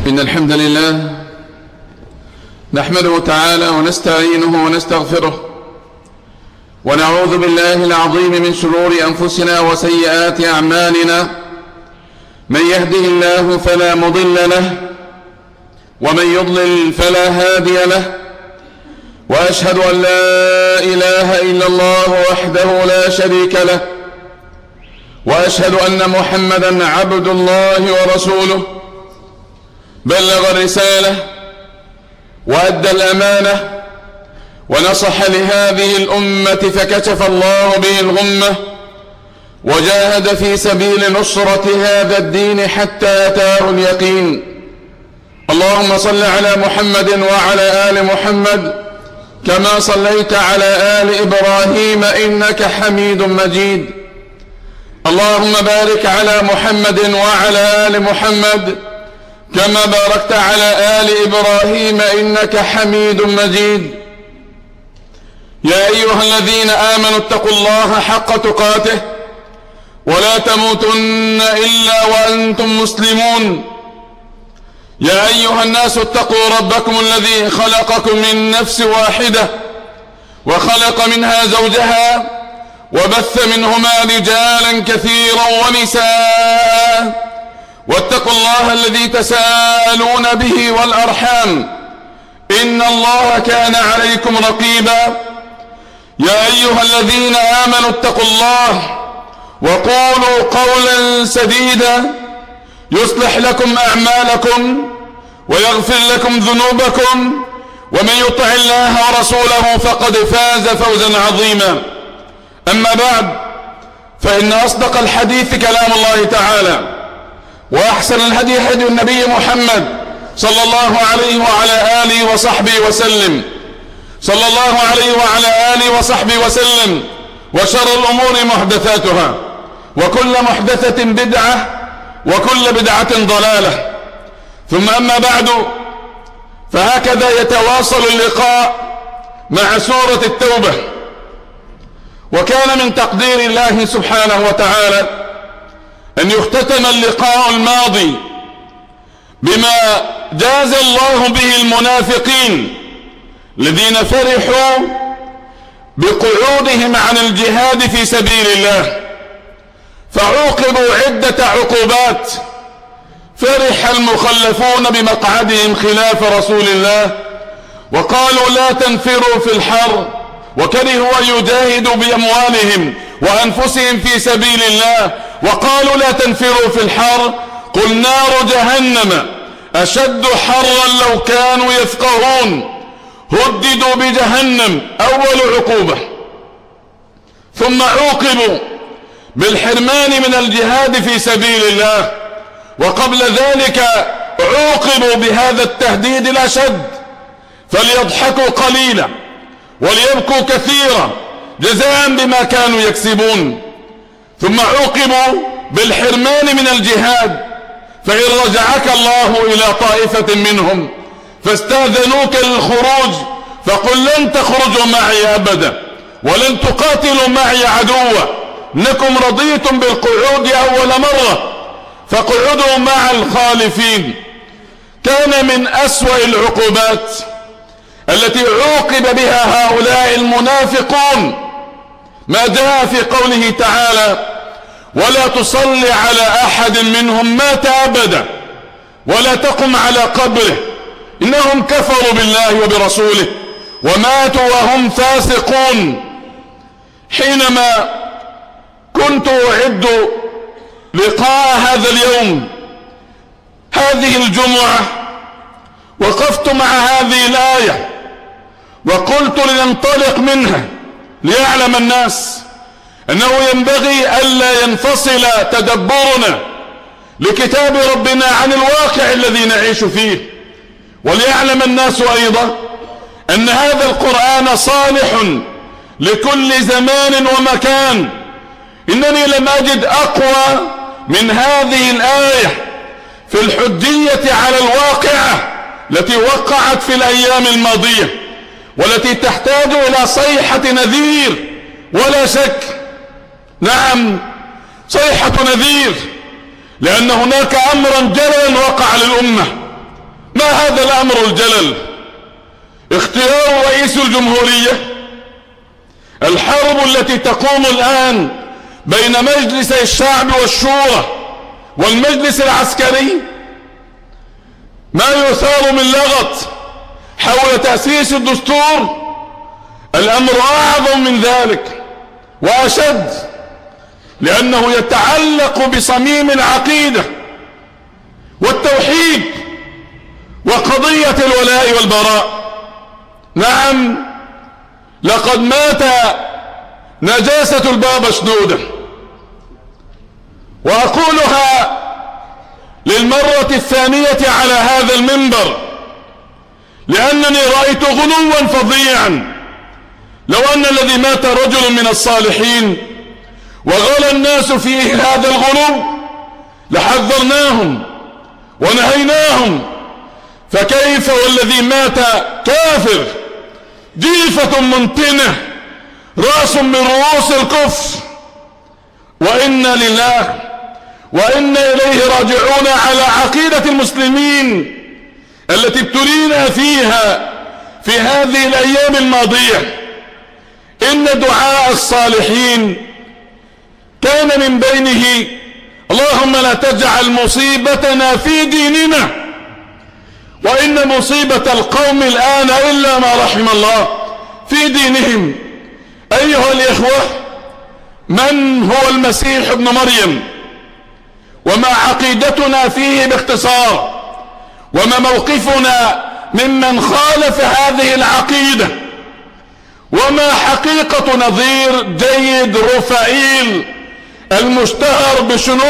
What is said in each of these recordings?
إن الحمد لله نحمده تعالى ونستعينه ونستغفره ونعوذ بالله العظيم من شرور أنفسنا وسيئات أعمالنا. من يهده الله فلا مضل له ومن يضلل فلا هادي له، وأشهد أن لا إله إلا الله وحده لا شريك له، وأشهد أن محمدا عبد الله ورسوله، بلغ الرسالة وأدى الأمانة ونصح لهذه الأمة فكشف الله به الغمة، وجاهد في سبيل نصرة هذا الدين حتى أتاه اليقين. اللهم صل على محمد وعلى آل محمد كما صليت على آل إبراهيم إنك حميد مجيد. اللهم بارك على محمد وعلى آل محمد كما باركت على آل إبراهيم إنك حميد مجيد. يا أيها الذين آمنوا اتقوا الله حق تقاته ولا تموتن إلا وأنتم مسلمون. يا أيها الناس اتقوا ربكم الذي خلقكم من نفس واحدة وخلق منها زوجها وبث منهما رجالا كثيرا ونساء، واتقوا الله الذي تساءلون به والأرحام إن الله كان عليكم رقيبا. يا أيها الذين آمنوا اتقوا الله وقولوا قولا سديدا يصلح لكم أعمالكم ويغفر لكم ذنوبكم، ومن يطع الله ورسوله فقد فاز فوزا عظيما. أما بعد، فإن أصدق الحديث كلام الله تعالى، وأحسن الهدي هدي النبي محمد صلى الله عليه وعلى آله وصحبه وسلم صلى الله عليه وعلى آله وصحبه وسلم. وشر الأمور محدثاتها، وكل محدثة بدعة، وكل بدعة ضلالة. ثم أما بعد، فهكذا يتواصل اللقاء مع سورة التوبة. وكان من تقدير الله سبحانه وتعالى أن يختتم اللقاء الماضي بما جاز الله به المنافقين الذين فرحوا بقعودهم عن الجهاد في سبيل الله، فعوقبوا عدة عقوبات. فرح المخلفون بمقعدهم خلاف رسول الله وقالوا لا تنفروا في الحر، وكرهوا أن يجاهدوا بأموالهم وأنفسهم في سبيل الله وقالوا لا تنفروا في الحر. قل نار جهنم أشد حرا لو كانوا يفقهون. هددوا بجهنم أول عقوبة. ثم عوقبوا بالحرمان من الجهاد في سبيل الله، وقبل ذلك عوقبوا بهذا التهديد الأشد. فليضحكوا قليلا وليبكوا كثيرا جزاء بما كانوا يكسبون. ثم عوقبوا بالحرمان من الجهاد، فإن رجعك الله إلى طائفة منهم فاستاذنوك للخروج فقل لن تخرجوا معي أبدا ولن تقاتلوا معي عدوا، إنكم رضيتم بالقعود أول مرة فاقعدوا مع الخالفين. كان من أسوأ العقوبات التي عوقب بها هؤلاء المنافقون ما جاء في قوله تعالى: ولا تصل على أحد منهم مات أبدا ولا تقم على قبره إنهم كفروا بالله وبرسوله وماتوا وهم فاسقون. حينما كنت أعد لقاء هذا اليوم هذه الجمعة وقفت مع هذه الآية وقلت لننطلق منها ليعلم الناس أنه ينبغي ألا ينفصل تدبرنا لكتاب ربنا عن الواقع الذي نعيش فيه، وليعلم الناس أيضا أن هذا القرآن صالح لكل زمان ومكان. إنني لم أجد أقوى من هذه الآية في الحجية على الواقعة التي وقعت في الأيام الماضية، والتي تحتاج إلى صيحة نذير ولا شك. نعم، صيحة نذير، لأن هناك أمرا جللا وقع للأمة ما هذا الأمر الجلل؟ اختيار رئيس الجمهورية، الحرب التي تقوم الآن بين مجلس الشعب والشورى والمجلس العسكري، ما يثار من لغط حول تأسيس الدستور. الأمر أعظم من ذلك وأشد، لأنه يتعلق بصميم العقيدة والتوحيد وقضية الولاء والبراء. نعم، لقد مات نجاسة البابا شنودة، وأقولها للمرة الثانية على هذا المنبر، لأنني رأيت غلوا فظيعا. لو أن الذي مات رجل من الصالحين وغلى الناس فيه هذا الغلو لحذرناهم ونهيناهم، فكيف والذي مات كافر، جيفة منتنة، رأس من رؤوس الكفر. وإنا لله وإنا إليه راجعون على عقيدة المسلمين التي ابتلينا فيها في هذه الأيام الماضية. إن دعاء الصالحين كان من بينه: اللهم لا تجعل مصيبتنا في ديننا. وإن مصيبة القوم الآن إلا ما رحم الله في دينهم. أيها الإخوة، من هو المسيح ابن مريم؟ وما عقيدتنا فيه باختصار؟ وما موقفنا ممن خالف هذه العقيدة؟ وما حقيقة نظير جيد رفائيل المشتهر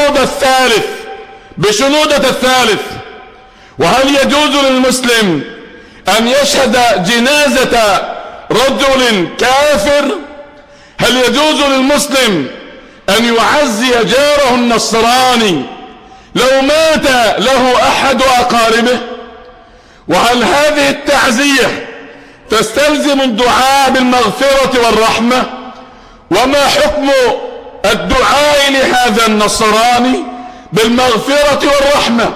بشنودة الثالث؟ وهل يجوز للمسلم أن يشهد جنازة رجل كافر؟ هل يجوز للمسلم أن يعزي جاره النصراني لو مات له أحد أقاربه؟ وهل هذه التعزية تستلزم الدعاء بالمغفرة والرحمة؟ وما حكم الدعاء لهذا النصراني بالمغفرة والرحمة؟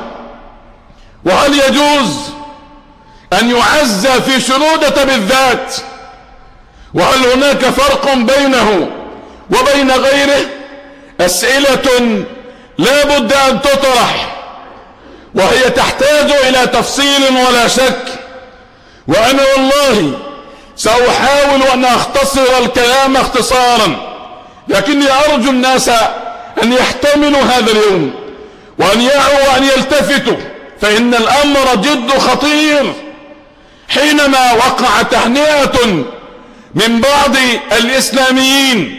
وهل يجوز أن يعزى في شنودة بالذات؟ وهل هناك فرق بينه وبين غيره؟ أسئلة لا بد أن تطرح، وهي تحتاج إلى تفصيل ولا شك. وأنا والله سأحاول أن أختصر الكلام اختصارا، لكني أرجو الناس أن يحتملوا هذا اليوم وأن يعوا وأن يلتفتوا، فإن الأمر جد خطير. حينما وقع تهنئة من بعض الإسلاميين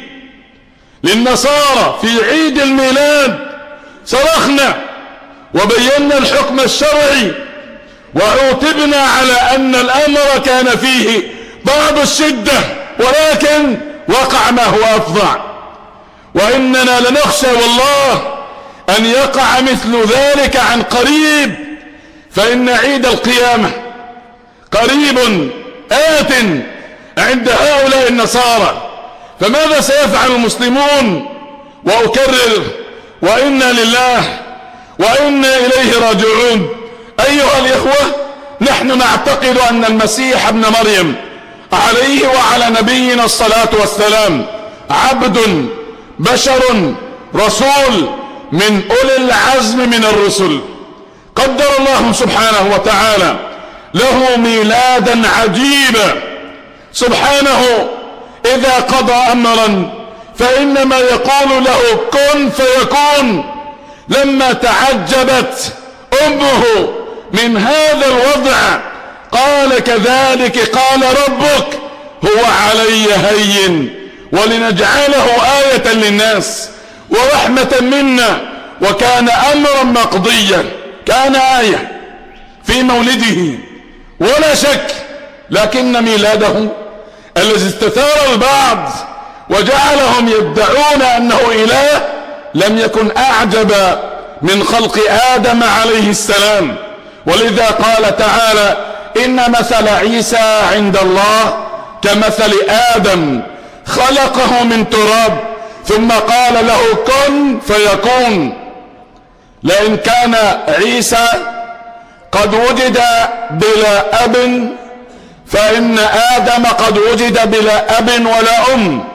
للنصارى في عيد الميلاد صرخنا وبينا الحكم الشرعي، وعوتبنا على أن الأمر كان فيه بعض الشدة، ولكن وقع ما هو أفظع. وإننا لنخشى والله أن يقع مثل ذلك عن قريب، فإن عيد القيامة قريب آت عند هؤلاء النصارى. فماذا سيفعل المسلمون؟ وأكرر: وإنا لله وإنا إليه راجعون. أيها الإخوة، نحن نعتقد أن المسيح ابن مريم عليه وعلى نبينا الصلاة والسلام عبد بشر رسول من أولي العزم من الرسل، قدر الله سبحانه وتعالى له ميلادا عجيبا. سبحانه إذا قضى أمرا فإنما يقول له كن فيكون. لما تعجبت أمه من هذا الوضع قال كذلك قال ربك هو علي هين ولنجعله آية للناس ورحمة منا وكان أمرا مقضيا. كان آية في مولده ولا شك، لكن ميلاده الذي استثار البعض وجعلهم يدعون أنه إله لم يكن أعجب من خلق آدم عليه السلام. ولذا قال تعالى: إن مثل عيسى عند الله كمثل آدم خلقه من تراب ثم قال له كن فيكون. لئن كان عيسى قد وجد بلا أب، فإن آدم قد وجد بلا أب ولا أم.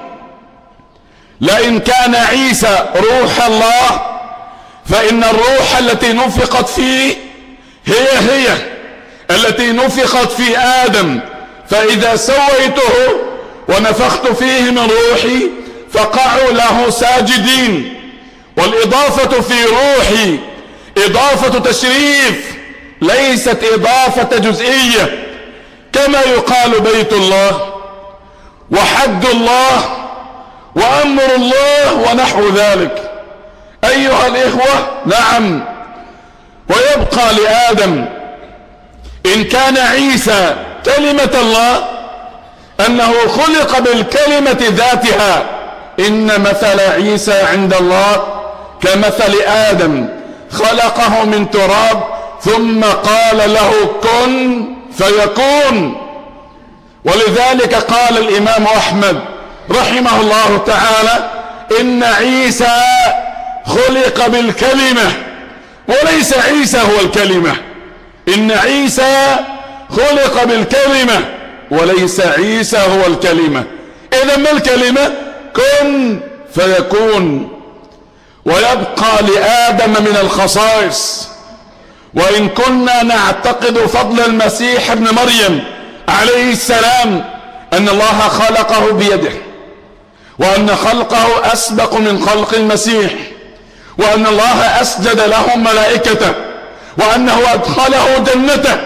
لئن كان عيسى روح الله، فإن الروح التي نفخت فيه هي التي نفخت في آدم، فإذا سويته ونفخت فيه من روحي فقعوا له ساجدين. والإضافة في روحي إضافة تشريف، ليست إضافة جزئية، كما يقال بيت الله وحد الله وأمر الله ونحو ذلك. أيها الإخوة، نعم، ويبقى لآدم إن كان عيسى كلمة الله أنه خلق بالكلمة ذاتها، إن مثل عيسى عند الله كمثل آدم خلقه من تراب ثم قال له كن فيكون. ولذلك قال الإمام أحمد رحمه الله تعالى إن عيسى خلق بالكلمة وليس عيسى هو الكلمة. إن عيسى خلق بالكلمة وليس عيسى هو الكلمة. إذا ما الكلمة؟ كن فيكون. ويبقى لآدم من الخصائص، وإن كنا نعتقد فضل المسيح ابن مريم عليه السلام أن الله خلقه بيده، وأن خلقه أسبق من خلق المسيح، وأن الله أسجد له ملائكته، وأنه أدخله جنته،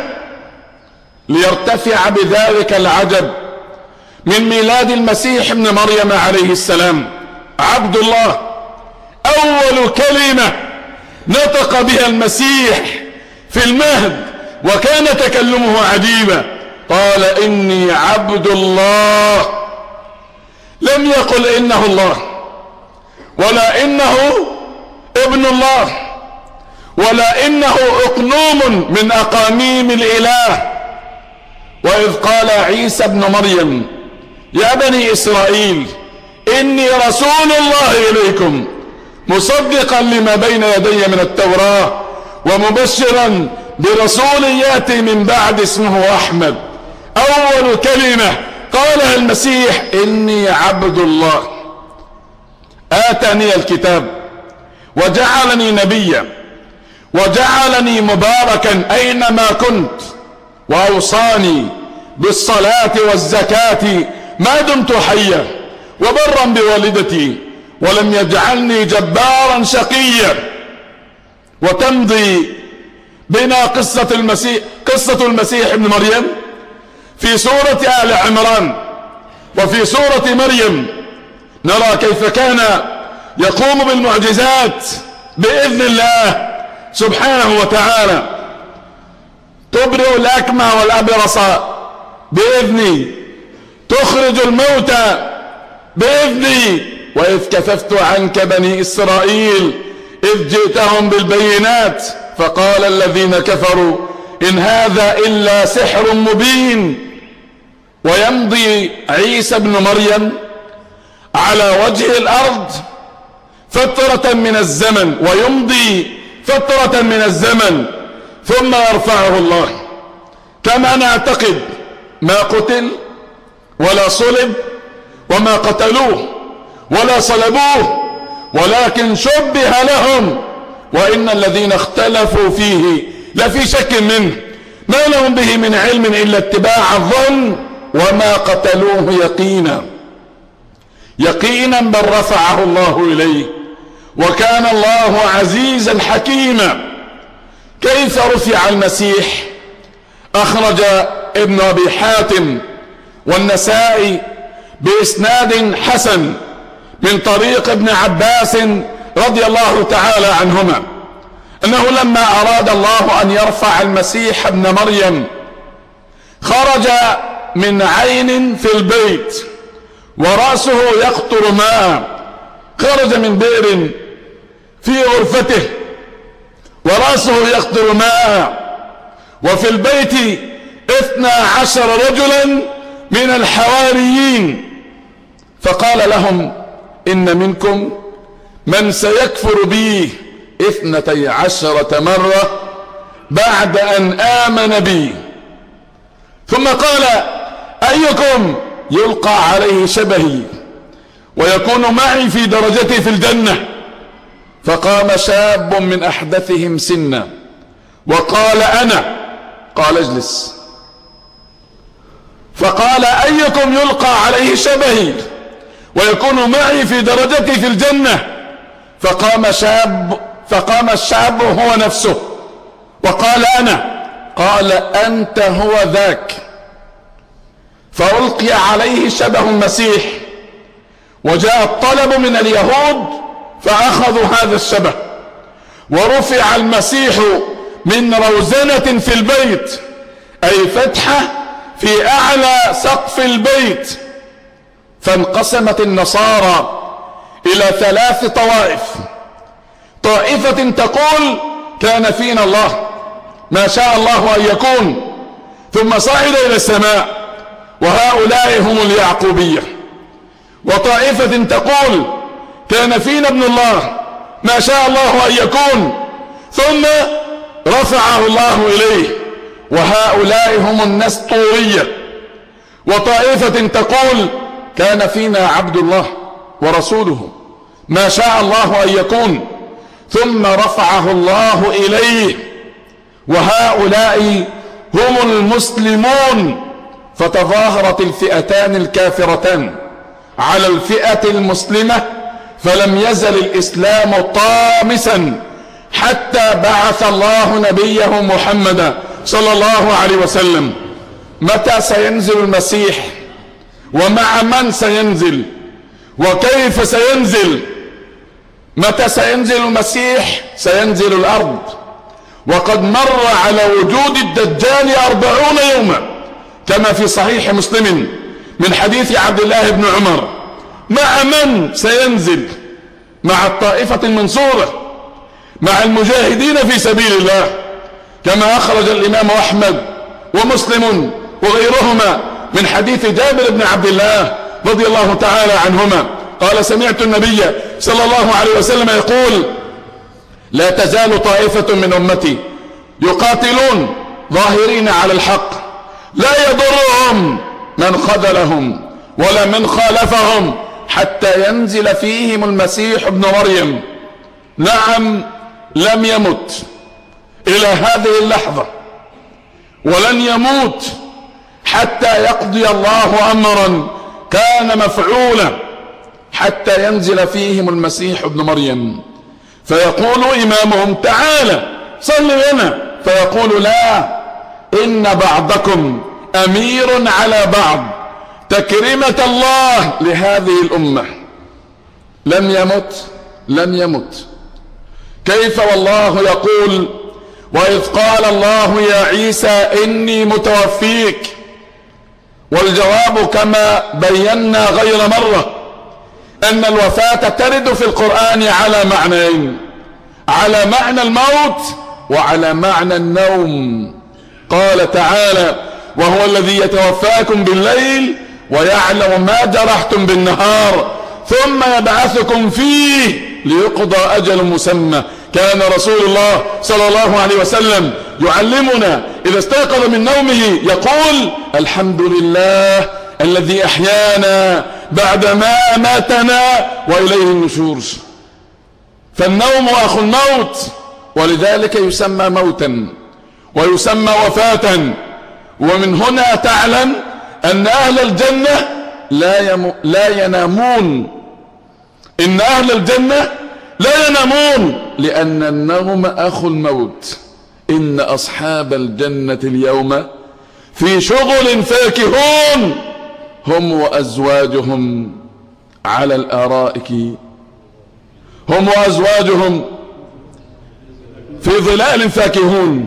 ليرتفع بذلك العجب من ميلاد المسيح ابن مريم عليه السلام عبد الله. أول كلمة نطق بها المسيح في المهد وكان تكلمه عجيبا، قال إني عبد الله. لم يقل إنه الله، ولا إنه ابن الله، ولا إنه أقنوم من أقانيم الإله. وإذ قال عيسى ابن مريم يا بني إسرائيل إني رسول الله إليكم مصدقا لما بين يدي من التوراة ومبشرا برسول يأتي من بعد اسمه أحمد. أول كلمة قالها المسيح إني عبد الله، آتاني الكتاب وجعلني نبيا وجعلني مباركا أينما كنت وأوصاني بالصلاة والزكاة ما دمت حيا وبرا بوالدتي ولم يجعلني جبارا شقيا. وتمضي بنا قصة المسيح ابن مريم في سورة آل عمران وفي سورة مريم، نرى كيف كان يقوم بالمعجزات بإذن الله سبحانه وتعالى، تبرئ الأكمى والأبرص بإذني، تخرج الموتى بإذني، وإذ كففت عنك بني إسرائيل إذ جئتهم بالبينات فقال الذين كفروا إن هذا إلا سحر مبين. ويمضي عيسى ابن مريم على وجه الأرض فترة من الزمن، ويمضي فترة من الزمن ثم يرفعه الله. كما نعتقد ما قتل ولا صلب وما قتلوه ولا صلبوه، ولكن شبه لهم، وإن الذين اختلفوا فيه لفي شك منه ما لهم به من علم إلا اتباع الظن، وما قتلوه يقينا بل رفعه الله إليه، وكان الله عزيزا حكيما. كيف رفع المسيح؟ أخرج ابن أبي حاتم والنسائي بإسناد حسن من طريق ابن عباس رضي الله تعالى عنهما أنه لما أراد الله أن يرفع المسيح ابن مريم خرج من عين في البيت ورأسه يقطر ماء، خرج من بئر في غرفته ورأسه يقطر ماء، وفي البيت 12 رجلا من الحواريين، فقال لهم إن منكم من سيكفر بي 12 مرة بعد أن آمن بي. ثم قال: أيكم يلقى عليه شبهي ويكون معي في درجتي في الجنة؟ فقام شاب من أحدثهم سنا وقال: أنا. قال: اجلس. فقال: أيكم يلقى عليه شبهي ويكون معي في درجتي في الجنة؟ فقام الشاب هو نفسه وقال: أنا. قال: أنت هو ذاك. فألقي عليه شبه المسيح، وجاء الطلب من اليهود فأخذوا هذا الشبه، ورفع المسيح من روزنة في البيت، أي فتحة في أعلى سقف البيت. فانقسمت النصارى إلى 3 طوائف. طائفة تقول: كان فينا الله ما شاء الله أن يكون، ثم صعد إلى السماء، وهؤلاء هم اليعقوبية. وطائفة تقول: كان فينا ابن الله ما شاء الله أن يكون، ثم رفعه الله إليه، وهؤلاء هم النسطورية. وطائفة تقول: كان فينا عبد الله ورسوله ما شاء الله أن يكون، ثم رفعه الله إليه، وهؤلاء هم المسلمون. فتظاهرت الفئتان الكافرتان على الفئة المسلمة، فلم يزل الإسلام طامسا حتى بعث الله نبيه محمدا صلى الله عليه وسلم. متى سينزل المسيح؟ ومع من سينزل؟ وكيف سينزل؟ متى سينزل المسيح؟ سينزل الأرض، وقد مر على وجود الدجال 40 يوما كما في صحيح مسلم من حديث عبد الله بن عمر. مع من سينزل؟ مع الطائفة المنصورة، مع المجاهدين في سبيل الله، كما أخرج الإمام أحمد ومسلم وغيرهما من حديث جابر بن عبد الله رضي الله تعالى عنهما قال: سمعت النبي صلى الله عليه وسلم يقول: لا تزال طائفة من أمتي يقاتلون ظاهرين على الحق، لا يضرهم من خذلهم ولا من خالفهم حتى ينزل فيهم المسيح ابن مريم. نعم، لم يمت إلى هذه اللحظة، ولن يموت حتى يقضي الله أمرا كان مفعولا، حتى ينزل فيهم المسيح ابن مريم. فيقول إمامهم: تعالى صل لنا، فيقول: لا، إن بعضكم أمير على بعض، تكريمة الله لهذه الأمة. لم يمت، لم يمت. كيف والله يقول: وإذ قال الله يا عيسى إني متوفيك. والجواب كما بينا غير مرة أن الوفاة ترد في القرآن على معنيين: على معنى الموت وعلى معنى النوم. قال تعالى: وهو الذي يتوفاكم بالليل ويعلم ما جرحتم بالنهار ثم يبعثكم فيه ليقضى أجل مسمى. كان رسول الله صلى الله عليه وسلم يعلمنا إذا استيقظ من نومه يقول: الحمد لله الذي أحيانا بعدما أماتنا وإليه النشور. فالنوم أخو الموت، ولذلك يسمى موتا ويسمى وفاة. ومن هنا تعلم أن أهل الجنة لا ينامون. إن أهل الجنة لا ينامون، لأن النوم أخو الموت. إن أصحاب الجنة اليوم في شغل فاكهون، هم وأزواجهم على الأرائك، هم وأزواجهم في ظلال فاكهون.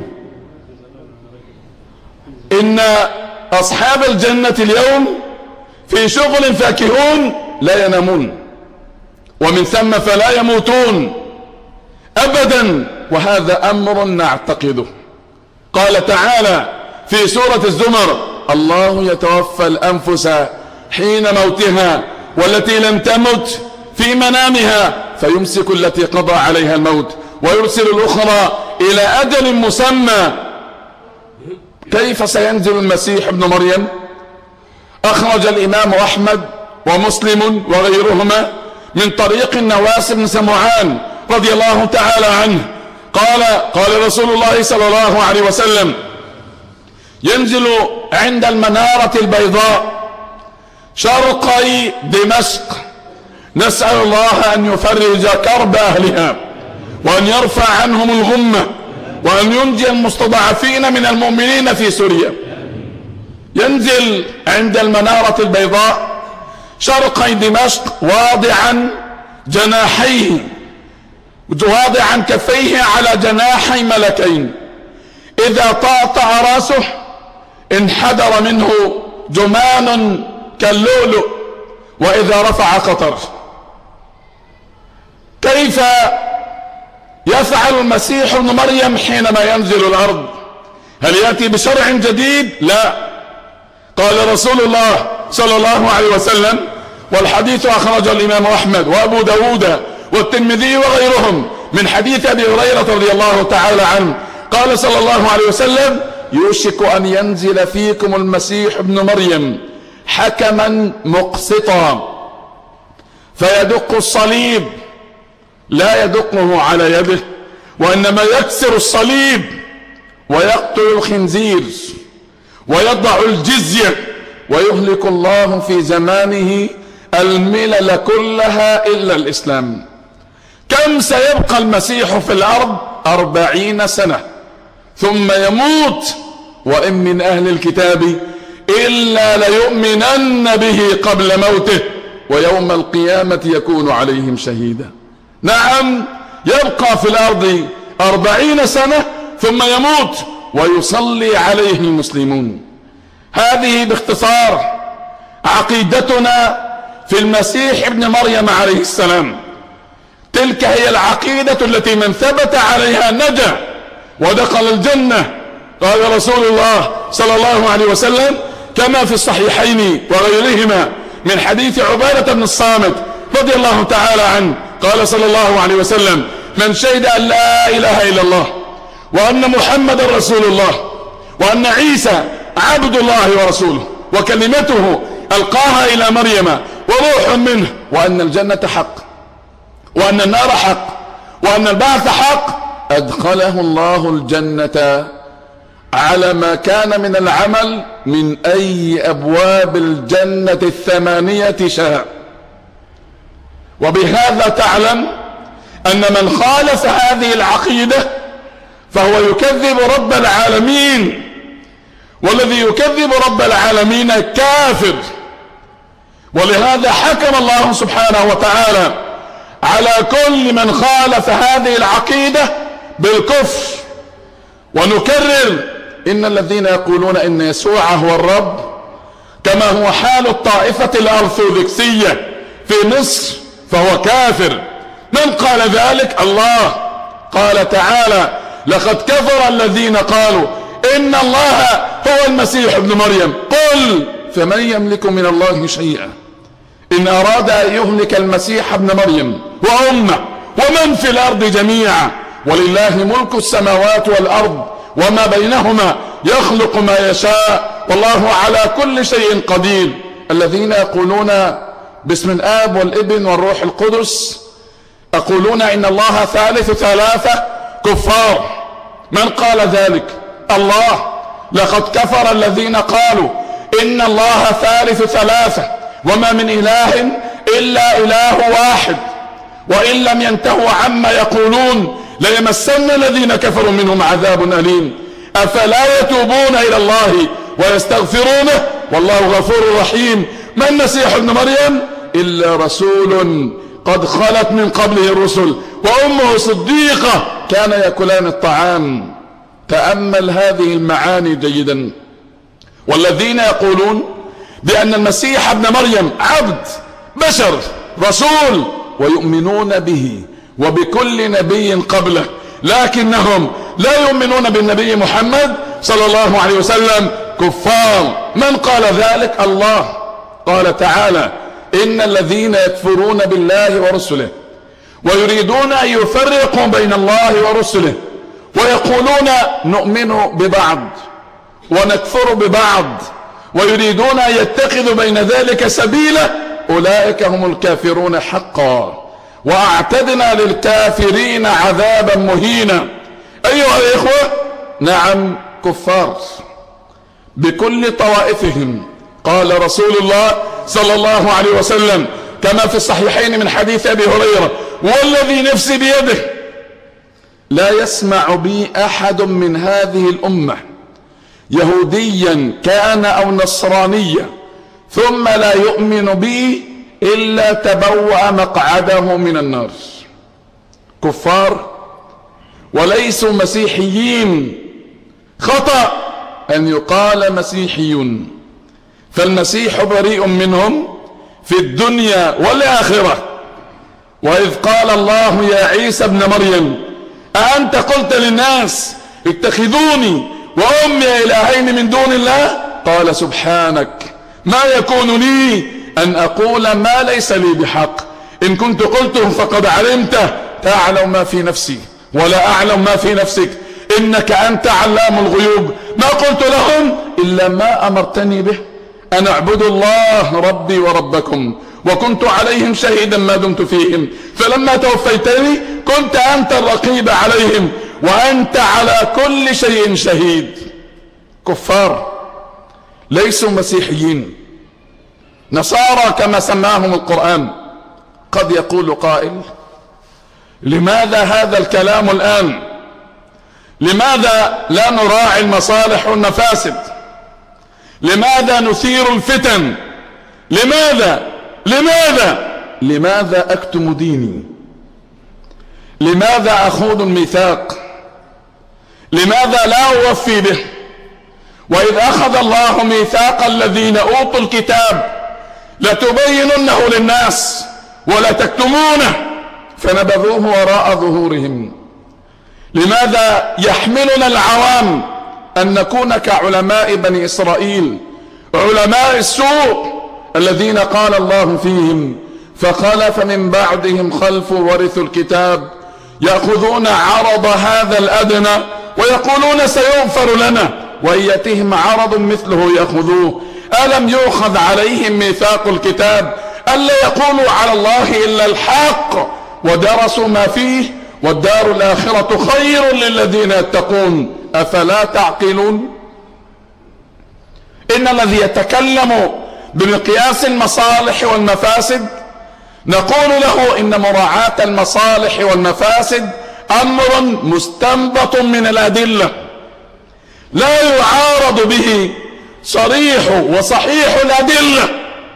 إن أصحاب الجنة اليوم في شغل فاكهون لا ينامون، ومن ثم فلا يموتون أبدا، وهذا أمر نعتقده. قال تعالى في سورة الزمر: الله يتوفى الأنفس حين موتها والتي لم تمت في منامها فيمسك التي قضى عليها الموت ويرسل الأخرى إلى أجل مسمى. كيف سينزل المسيح ابن مريم؟ أخرج الإمام أحمد ومسلم وغيرهما من طريق النواس بن سمعان رضي الله تعالى عنه قال رسول الله صلى الله عليه وسلم: ينزل عند المنارة البيضاء شرقي دمشق، نسأل الله أن يفرج كرب أهلها وأن يرفع عنهم الغمة وأن ينجي المستضعفين من المؤمنين في سوريا. ينزل عند المنارة البيضاء شرقي دمشق واضعا جناحيه، واضعا كفيه على جناحي ملكين، إذا طأطأ رأسه انحدر منه جمان كاللؤلؤ، وإذا رفع قطر. كيف يفعل المسيح ابن مريم حينما ينزل الأرض؟ هل يأتي بشرع جديد؟ لا. قال رسول الله صلى الله عليه وسلم، والحديث أخرجه الإمام أحمد وأبو داود والترمذي وغيرهم من حديث أبي هريرة رضي الله تعالى عنه، قال صلى الله عليه وسلم: يوشك أن ينزل فيكم المسيح ابن مريم حكما مقسطا فيدق الصليب، لا يدقه على يده، وإنما يكسر الصليب ويقتل الخنزير ويضع الجزية، ويهلك الله في زمانه الملل كلها إلا الإسلام. كم سيبقى المسيح في الأرض؟ 40 سنة ثم يموت، وإن من أهل الكتاب إلا ليؤمنن به قبل موته، ويوم القيامة يكون عليهم شهيدا. نعم، يبقى في الأرض 40 سنة ثم يموت ويصلي عليه المسلمون. هذه باختصار عقيدتنا في المسيح ابن مريم عليه السلام. تلك هي العقيدة التي من ثبت عليها نجا ودخل الجنة. قال رسول الله صلى الله عليه وسلم كما في الصحيحين وغيرهما من حديث عبادة بن الصامت رضي الله تعالى عنه، قال صلى الله عليه وسلم: من شهد أن لا إله إلا الله وأن محمد رسول الله وأن عيسى عبد الله ورسوله وكلمته ألقاها إلى مريم وروح منه، وأن الجنة حق وأن النار حق وأن البعث حق، أدخله الله الجنة على ما كان من العمل من أي أبواب الجنة 8 شاء. وبهذا تعلم أن من خالف هذه العقيدة فهو يكذب رب العالمين، والذي يكذب رب العالمين كافر. ولهذا حكم الله سبحانه وتعالى على كل من خالف هذه العقيدة بالكفر. ونكرر: إن الذين يقولون إن يسوع هو الرب كما هو حال الطائفة الأرثوذكسية في مصر فهو كافر. من قال ذلك؟ الله. قال تعالى: لقد كفر الذين قالوا إن الله هو المسيح ابن مريم، قل فمن يملك من الله شيئا إن أراد أن يهلك المسيح ابن مريم وأمه ومن في الأرض جميعا ولله ملك السماوات والأرض وما بينهما يخلق ما يشاء والله على كل شيء قدير. الذين يقولون باسم الآب والابن والروح القدس يقولون إن الله ثالث ثلاثة كفار. من قال ذلك؟ الله. لقد كفر الذين قالوا إن الله ثالث ثلاثة وما من إله إلا إله واحد، وإن لم ينتهوا عما يقولون ليمسن الذين كفروا منهم عذاب أليم. أفلا يتوبون إلى الله ويستغفرونه والله غفور رحيم. ما المسيح ابن مريم إلا رسول قد خلت من قبله الرسل وأمه صديقة كان يأكلان الطعام. تأمل هذه المعاني جيدا. والذين يقولون بأن المسيح ابن مريم عبد بشر رسول ويؤمنون به وبكل نبي قبله، لكنهم لا يؤمنون بالنبي محمد صلى الله عليه وسلم، كفار. من قال ذلك؟ الله. قال تعالى: إن الذين يكفرون بالله ورسله ويريدون أن يفرقوا بين الله ورسله ويقولون نؤمن ببعض ونكفر ببعض ويريدون أن يتخذوا بين ذلك سبيلا، أولئك هم الكافرون حقا، وأعتدنا للكافرين عذابا مهينا. أيها الإخوة، نعم كفار بكل طوائفهم. قال رسول الله صلى الله عليه وسلم كما في الصحيحين من حديث أبي هريرة: والذي نفسي بيده لا يسمع بي أحد من هذه الأمة يهوديا كان أو نصرانيا ثم لا يؤمن بي إلا تبوأ مقعده من النار. كفار وليسوا مسيحيين. خطأ أن يقال مسيحيون، فالمسيح بريء منهم في الدنيا والآخرة. وإذ قال الله يا عيسى ابن مريم أأنت قلت للناس اتخذوني وأمي إلهين من دون الله؟ قال سبحانك ما يكون لي أن أقول ما ليس لي بحق، إن كنت قلته فقد علمته، تعلم ما في نفسي ولا أعلم ما في نفسك، إنك أنت علام الغيوب. ما قلت لهم إلا ما أمرتني به، أن اعبدوا الله ربي وربكم، وكنت عليهم شهيدا ما دمت فيهم، فلما توفيتني كنت أنت الرقيب عليهم وأنت على كل شيء شهيد. كفار ليسوا مسيحيين، نصارى كما سماهم القرآن. قد يقول قائل: لماذا هذا الكلام الآن؟ لماذا لا نراعي المصالح والمفاسد؟ لماذا نثير الفتن؟ لماذا أكتم ديني؟ لماذا أخوض الميثاق؟ لماذا لا أوفي به؟ وإذ أخذ الله ميثاق الذين أوتوا الكتاب لتبيننه للناس ولا تكتمونه فنبذوه وراء ظهورهم. لماذا يحملنا العوام أن نكون كعلماء بني إسرائيل، علماء السوء الذين قال الله فيهم: فخلف من بعدهم خلف ورثوا الكتاب يأخذون عرض هذا الأدنى ويقولون سيغفر لنا، وإن يأتهم عرض مثله يأخذوه. ألم يؤخذ عليهم ميثاق الكتاب ألا يقولوا على الله إلا الحق ودرسوا ما فيه، والدار الآخرة خير للذين يتقون، أفلا تعقلون؟ إن الذي يتكلم بمقياس المصالح والمفاسد نقول له إن مراعاة المصالح والمفاسد أمر مستنبط من الأدلة لا يعارض به صريح وصحيح الأدلة.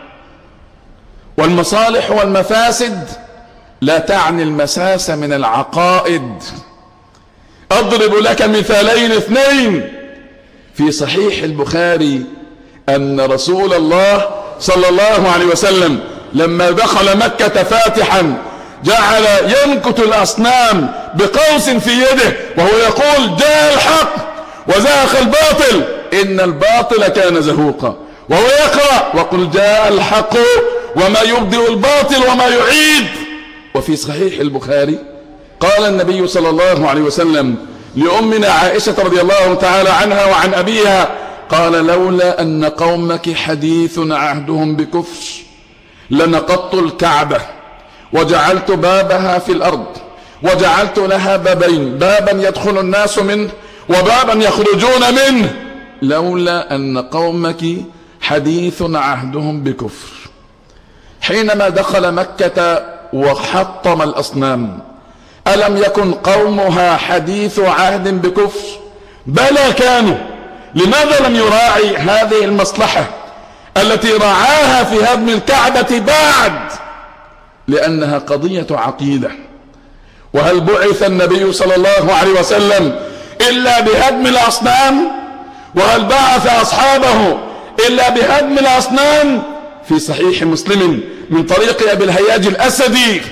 والمصالح والمفاسد لا تعني المساس من العقائد. أضرب لك مثالين اثنين. في صحيح البخاري أن رسول الله صلى الله عليه وسلم لما دخل مكة فاتحا جعل ينكت الأصنام بقوس في يده وهو يقول: جاء الحق وزاق الباطل إن الباطل كان زهوقا، وهو يقرأ: وقل جاء الحق وما يبدئ الباطل وما يعيد. وفي صحيح البخاري قال النبي صلى الله عليه وسلم لأمنا عائشة رضي الله تعالى عنها وعن أبيها، قال: لولا أن قومك حديث عهدهم بكفر لنقضت الكعبة وجعلت بابها في الأرض وجعلت لها بابين، بابا يدخل الناس منه وبابا يخرجون منه، لولا أن قومك حديث عهدهم بكفر. حينما دخل مكة وحطم الأصنام ألم يكن قومها حديث عهد بكفر؟ بلى كانوا. لماذا لم يراعي هذه المصلحة التي رعاها في هدم الكعبة بعد؟ لأنها قضية عقيدة. وهل بعث النبي صلى الله عليه وسلم إلا بهدم الأصنام؟ وهل بعث أصحابه إلا بهدم الأصنام؟ في صحيح مسلم من طريق أبي الهياج الأسدي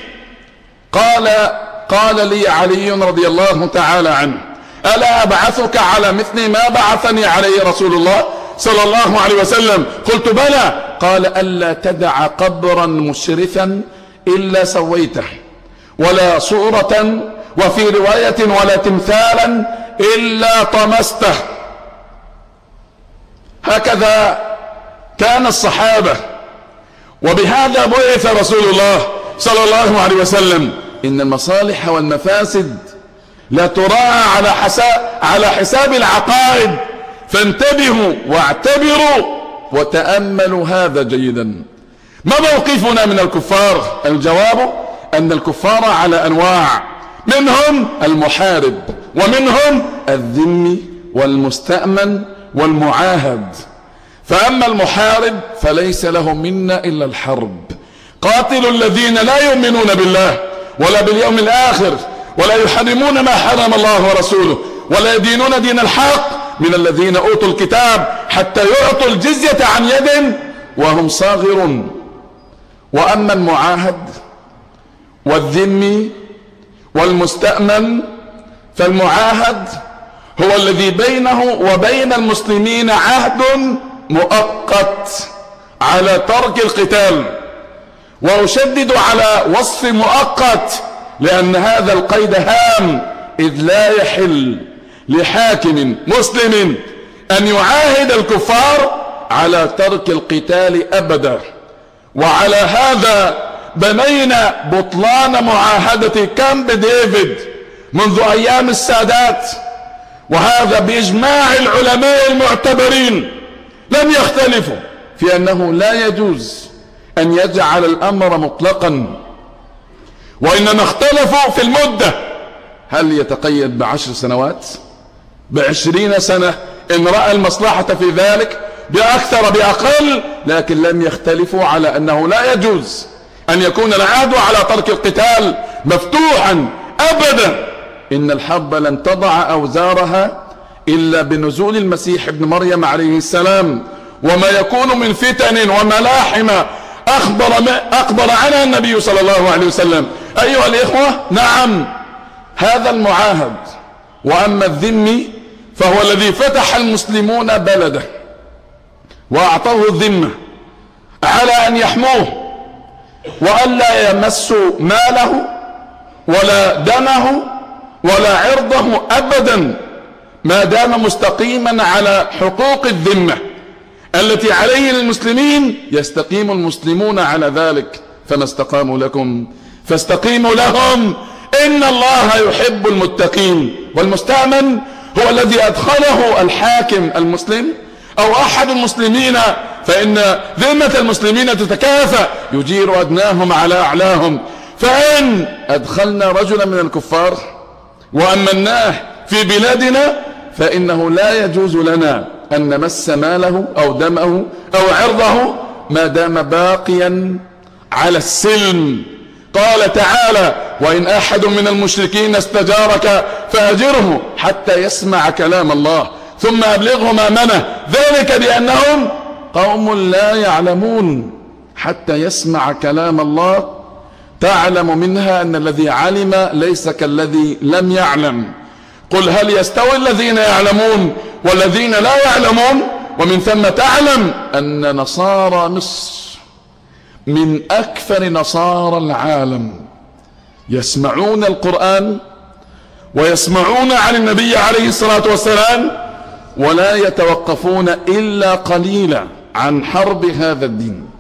قال لي علي رضي الله تعالى عنه: ألا أبعثك على مثل ما بعثني عليه رسول الله صلى الله عليه وسلم؟ قلت: بلى. قال: ألا تدع قبرا مشرفا إلا سويته، ولا صورة، وفي رواية ولا تمثالا إلا طمسته. هكذا كان الصحابة، وبهذا بعث رسول الله صلى الله عليه وسلم. إن المصالح والمفاسد لا تراعى على حساب العقائد، فانتبهوا واعتبروا وتأملوا هذا جيدا. ما موقفنا من الكفار؟ الجواب أن الكفار على أنواع، منهم المحارب، ومنهم الذمي والمستأمن والمعاهد. فأما المحارب فليس له منا إلا الحرب. قاتلوا الذين لا يؤمنون بالله ولا باليوم الآخر ولا يحرمون ما حرم الله ورسوله ولا يدينون دين الحق من الذين أوتوا الكتاب حتى يعطوا الجزية عن يد وهم صاغرون. وأما المعاهد والذمي والمستأمن فالمعاهد هو الذي بينه وبين المسلمين عهد مؤقت على ترك القتال، وأشدد على وصف مؤقت لأن هذا القيد هام، إذ لا يحل لحاكم مسلم أن يعاهد الكفار على ترك القتال أبدا. وعلى هذا بنينا بطلان معاهدة كامب ديفيد منذ أيام السادات، وهذا بإجماع العلماء المعتبرين لم يختلفوا في أنه لا يجوز أن يجعل الأمر مطلقا، وإنما اختلفوا في المدة، هل يتقيد ب10 سنوات، ب20 سنة إن رأى المصلحة في ذلك، بأكثر بأقل، لكن لم يختلفوا على أنه لا يجوز أن يكون العهد على ترك القتال مفتوحا أبدا. إن الحرب لن تضع أوزارها إلا بنزول المسيح ابن مريم عليه السلام، وما يكون من فتن وملاحم أخبر عنها النبي صلى الله عليه وسلم. أيها الإخوة، نعم هذا المعاهد. وأما الذمي فهو الذي فتح المسلمون بلده وأعطوه الذمة على أن يحموه وألا يمسوا ماله ولا دمه ولا عرضه أبدا، ما دام مستقيما على حقوق الذمة التي عليه المسلمين. يستقيم المسلمون على ذلك، فما استقاموا لكم فاستقيموا لهم إن الله يحب المتقين. والمستأمن هو الذي أدخله الحاكم المسلم أو أحد المسلمين، فإن ذمة المسلمين تتكافأ، يجير أدناهم على أعلاهم. فإن أدخلنا رجلا من الكفار وأمناه في بلادنا فإنه لا يجوز لنا أن نمس ماله أو دمه أو عرضه ما دام باقيا على السلم. قال تعالى: وإن أحد من المشركين استجارك فأجره حتى يسمع كلام الله ثم أبلغه مأمنه، ذلك بأنهم قوم لا يعلمون. حتى يسمع كلام الله تعلم منها أن الذي علم ليس كالذي لم يعلم. قل هل يستوي الذين يعلمون والذين لا يعلمون؟ ومن ثم تعلم أن نصارى مصر من أكثر نصارى العالم يسمعون القرآن ويسمعون عن النبي عليه الصلاة والسلام ولا يتوقفون إلا قليلا عن حرب هذا الدين.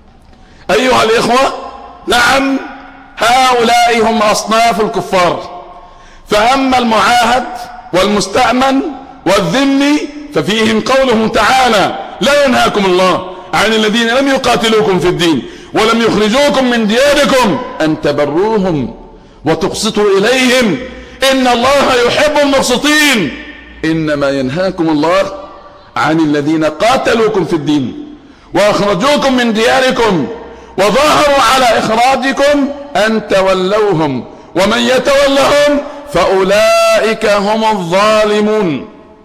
أيها الإخوة، نعم هؤلاء هم أصناف الكفار. فأما المعاهد والمستأمن والذمي ففيهم قوله تعالى: لا ينهاكم الله عن الذين لم يقاتلوكم في الدين ولم يخرجوكم من دياركم أن تبروهم وتقسطوا إليهم إن الله يحب المقسطين. إنما ينهاكم الله عن الذين قاتلوكم في الدين وأخرجوكم من دياركم وظاهروا على إخراجكم أن تولوهم ومن يتولهم فأولئك هم الظالمون.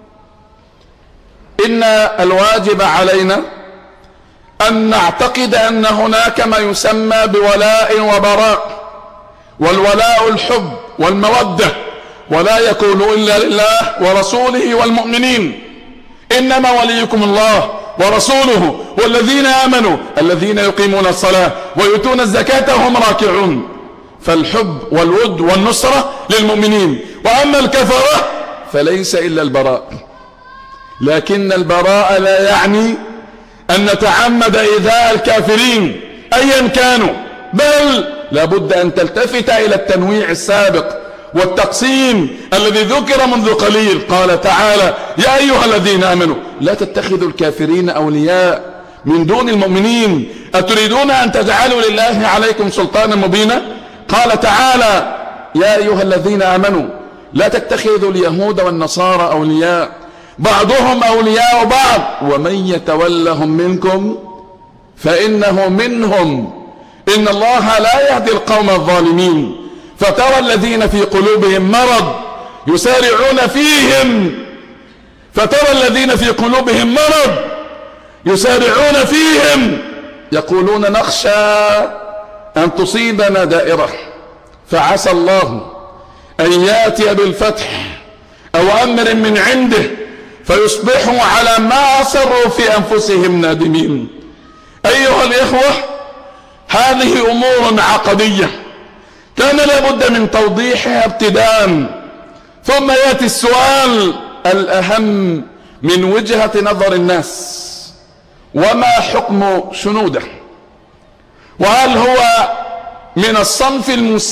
إن الواجب علينا أن نعتقد أن هناك ما يسمى بولاء وبراء، والولاء الحب والمودة، ولا يكون إلا لله ورسوله والمؤمنين. إنما وليكم الله ورسوله والذين آمنوا الذين يقيمون الصلاة ويؤتون الزكاة وهم راكعون. فالحب والود والنصرة للمؤمنين. وأما الكفرة فليس إلا البراء، لكن البراء لا يعني أن نتعمد إيذاء الكافرين أيا كانوا، بل لابد أن تلتفت إلى التنويع السابق والتقسيم الذي ذكر منذ قليل. قال تعالى: يا أيها الذين آمنوا لا تتخذوا الكافرين أولياء من دون المؤمنين أتريدون أن تجعلوا لله عليكم سلطانا مبينا. قال تعالى: يا أيها الذين آمنوا لا تتخذوا اليهود والنصارى أولياء بعضهم أولياء بعض ومن يتولهم منكم فإنه منهم إن الله لا يهدي القوم الظالمين. فترى الذين في قلوبهم مرض يسارعون فيهم يقولون نخشى أن تصيبنا دائرة فعسى الله أن يأتي بالفتح أو أمر من عنده فيصبحوا على ما أصروا في أنفسهم نادمين. أيها الإخوة، هذه أمور عقدية كان لابد من توضيحها ابتداء، ثم يأتي السؤال الأهم من وجهة نظر الناس: وما حكم شنوده؟ وهل هو من الصنف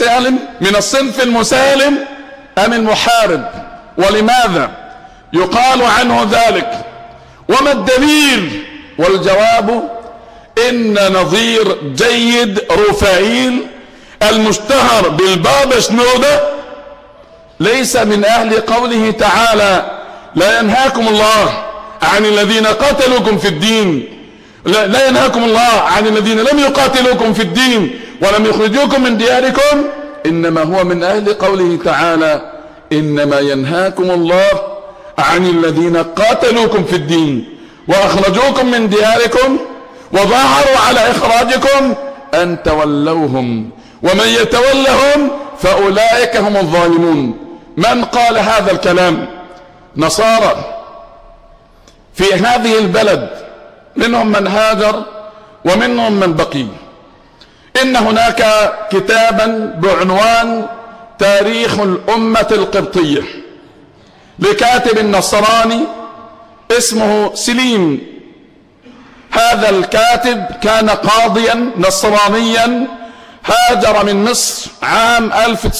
المسالم أم المحارب؟ ولماذا يقال عنه ذلك؟ وما الدليل؟ والجواب: إن نظير جيد رفائيل المشتهر بالبابا شنودة ليس من أهل قوله تعالى: لا ينهاكم الله عن الذين قاتلوكم في الدين، لا ينهاكم الله عن الذين لم يقاتلوكم في الدين ولم يخرجوكم من دياركم. إنما هو من أهل قوله تعالى: إنما ينهاكم الله عن الذين قاتلوكم في الدين وأخرجوكم من دياركم وظاهروا على إخراجكم أن تولوهم ومن يتولهم فأولئك هم الظالمون. من قال هذا الكلام؟ نصارى في هذه البلد، منهم من هاجر ومنهم من بقي. إن هناك كتابا بعنوان تاريخ الأمة القبطية لكاتب نصراني اسمه سليم. هذا الكاتب كان قاضيا نصرانيا هاجر من مصر عام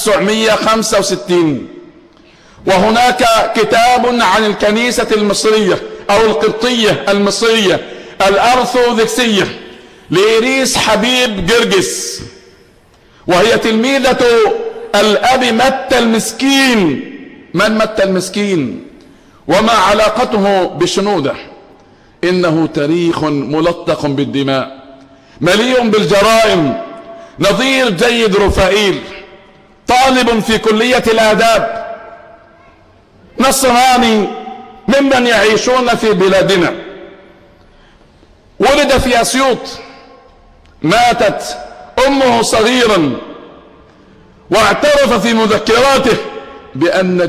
1965. وهناك كتاب عن الكنيسة المصرية أو القبطية المصرية الأرثوذكسية لإيريس حبيب جرجس، وهي تلميذة الأب متى المسكين. من متى المسكين؟ وما علاقته بشنودة؟ إنه تاريخ ملطخ بالدماء مليء بالجرائم. نظير جيد رفائيل طالب في كلية الآداب نصراني ممن يعيشون في بلادنا، ولد في أسيوط، ماتت أمه صغيرا، واعترف في مذكراته بأن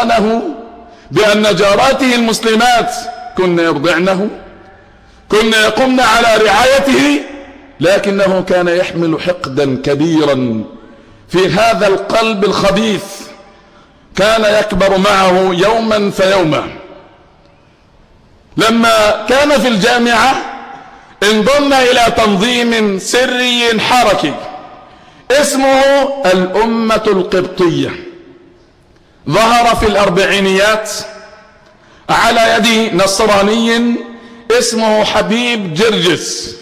جاراته المسلمات كن يرضعنه، كن يقمن على رعايته، لكنه كان يحمل حقدا كبيرا في هذا القلب الخبيث كان يكبر معه يوما فيوما. لما كان في الجامعة انضم إلى تنظيم سري حركي اسمه الأمة القبطية، ظهر في الأربعينيات على يد نصراني اسمه حبيب جرجس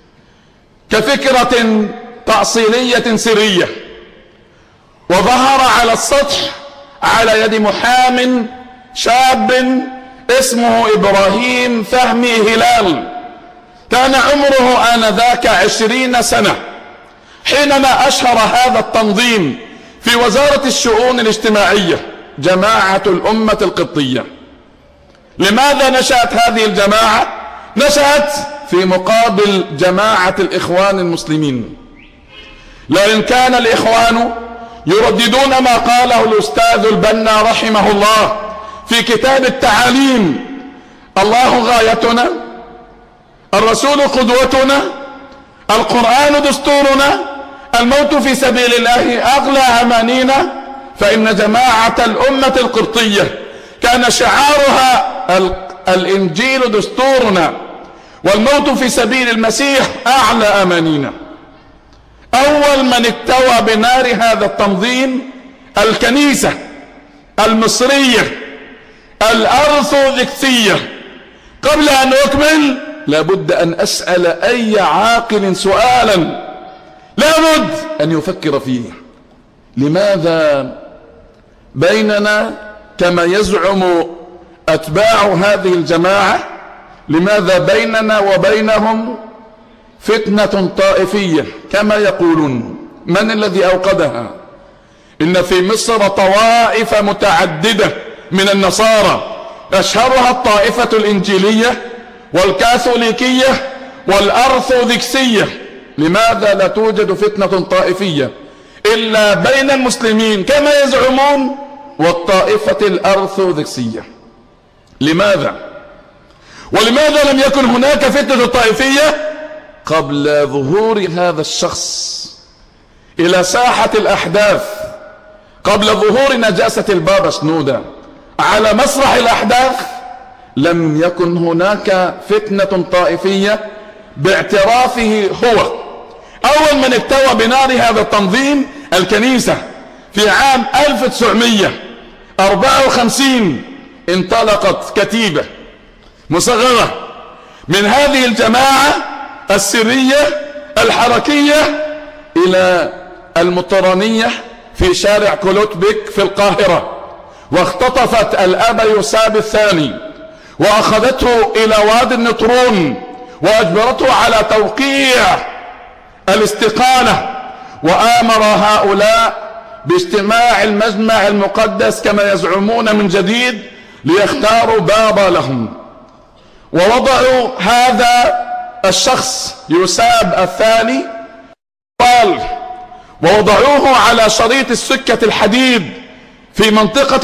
كفكرة تأصيلية سرية، وظهر على السطح على يد محام شاب اسمه إبراهيم فهمي هلال، كان عمره آنذاك 20 سنة حينما أشهر هذا التنظيم في وزارة الشؤون الاجتماعية جماعة الأمة القبطية. لماذا نشأت هذه الجماعة؟ نشأت في مقابل جماعة الإخوان المسلمين، لأن كان الإخوان يرددون ما قاله الأستاذ البنا رحمه الله في كتاب التعاليم: الله غايتنا، الرسول قدوتنا، القرآن دستورنا، الموت في سبيل الله أغلى أمانينا. فإن جماعة الأمة القبطية كان شعارها الإنجيل دستورنا والموت في سبيل المسيح أعلى أمانينا. أول من اكتوى بنار هذا التنظيم الكنيسة المصرية الأرثوذكسية. قبل أن أكمل لابد أن أسأل أي عاقل سؤالا لابد أن يفكر فيه: لماذا بيننا كما يزعم أتباع هذه الجماعة، لماذا بيننا وبينهم فتنة طائفية كما يقولون؟ من الذي أوقدها؟ إن في مصر طوائف متعددة من النصارى، أشهرها الطائفة الإنجيلية والكاثوليكية والأرثوذكسية. لماذا لا توجد فتنة طائفية إلا بين المسلمين كما يزعمون والطائفة الأرثوذكسية؟ لماذا؟ ولماذا لم يكن هناك فتنة طائفية قبل ظهور هذا الشخص إلى ساحة الأحداث، قبل ظهور نجاسة البابا شنودة على مسرح الأحداث؟ لم يكن هناك فتنة طائفية باعترافه هو. أول من اكتوى بنار هذا التنظيم الكنيسة في عام 1954 انطلقت كتيبة مصغرة من هذه الجماعة السرية الحركية إلى المطرانية في شارع كولوتبيك في القاهرة، واختطفت الأب يوساب الثاني وأخذته إلى وادي النطرون وأجبرته على توقيع الاستقالة، وآمر هؤلاء باجتماع المجمع المقدس كما يزعمون من جديد ليختاروا بابا لهم. ووضعوا هذا الشخص يوساب الثاني ووضعوه على شريط السكة الحديد في منطقة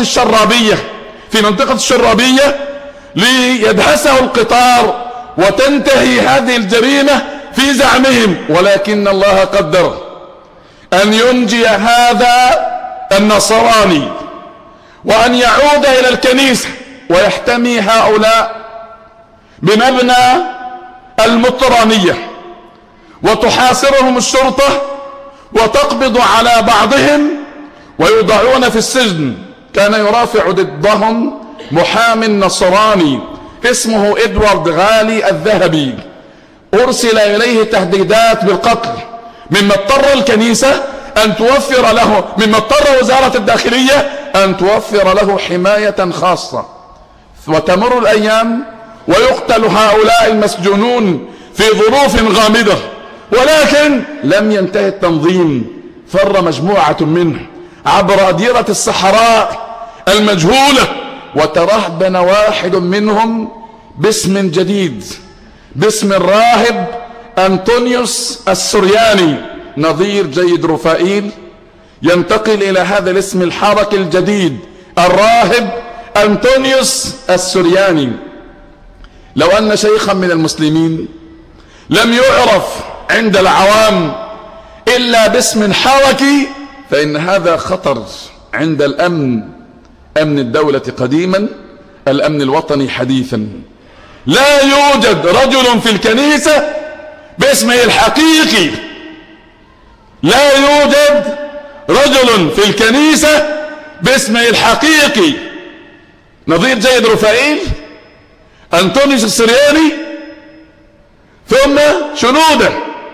الشرابية ليدهسه القطار وتنتهي هذه الجريمة في زعمهم. ولكن الله قدر أن ينجي هذا النصراني وأن يعود إلى الكنيسة ويحتمي هؤلاء بمبنى المطرانية، وتحاصرهم الشرطة وتقبض على بعضهم ويوضعون في السجن. كان يرافع ضدهم محامي نصراني اسمه إدوارد غالي الذهبي، أرسل إليه تهديدات بالقتل، مما اضطر الكنيسة أن توفر له، مما اضطر وزارة الداخلية أن توفر له حماية خاصة. وتمر الأيام ويقتل هؤلاء المسجونون في ظروف غامضة، ولكن لم ينتهي التنظيم. فر مجموعة منه عبر أديرة الصحراء المجهولة، وترهبن واحد منهم باسم جديد، باسم الراهب أنطونيوس السرياني، نظير جيد رفائيل. ينتقل إلى هذا الاسم الحركي الجديد، الراهب أنطونيوس السرياني. لو أن شيخا من المسلمين لم يعرف عند العوام إلا باسم حركي فإن هذا خطر عند الأمن، أمن الدولة قديما، الأمن الوطني حديثا. لا يوجد رجل في الكنيسة باسمه الحقيقي، لا يوجد رجل في الكنيسة باسمه الحقيقي. نظير جيد رفائيل، أنطونيوس السرياني، ثم شنودة،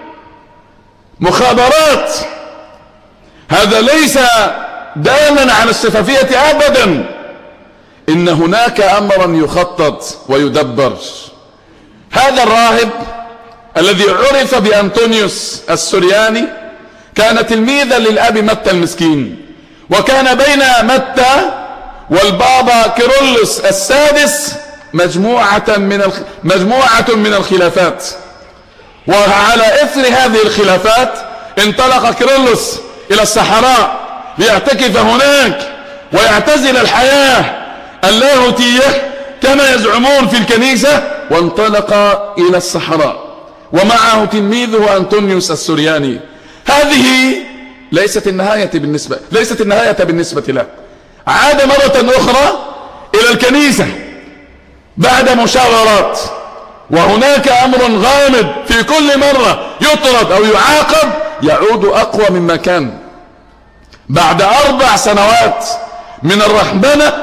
مخابرات. هذا ليس دالا على الشفافية أبدا، إن هناك أمرا يخطط ويدبر. هذا الراهب الذي عرف بأنطونيوس السرياني كان تلميذا للأب متى المسكين، وكان بين متى والبابا كيرلس السادس مجموعة من الخلافات. وعلى إثر هذه الخلافات انطلق كيرلس إلى الصحراء ليعتكف هناك ويعتزل الحياة اللاهوتية كما يزعمون في الكنيسة، وانطلق إلى الصحراء ومعه تلميذه أنطونيوس السرياني. هذه ليست النهاية بالنسبة له. عاد مرة أخرى إلى الكنيسة بعد مشاورات، وهناك أمر غامض في كل مرة يطرد أو يعاقب يعود أقوى مما كان. بعد 4 سنوات من الرهبنة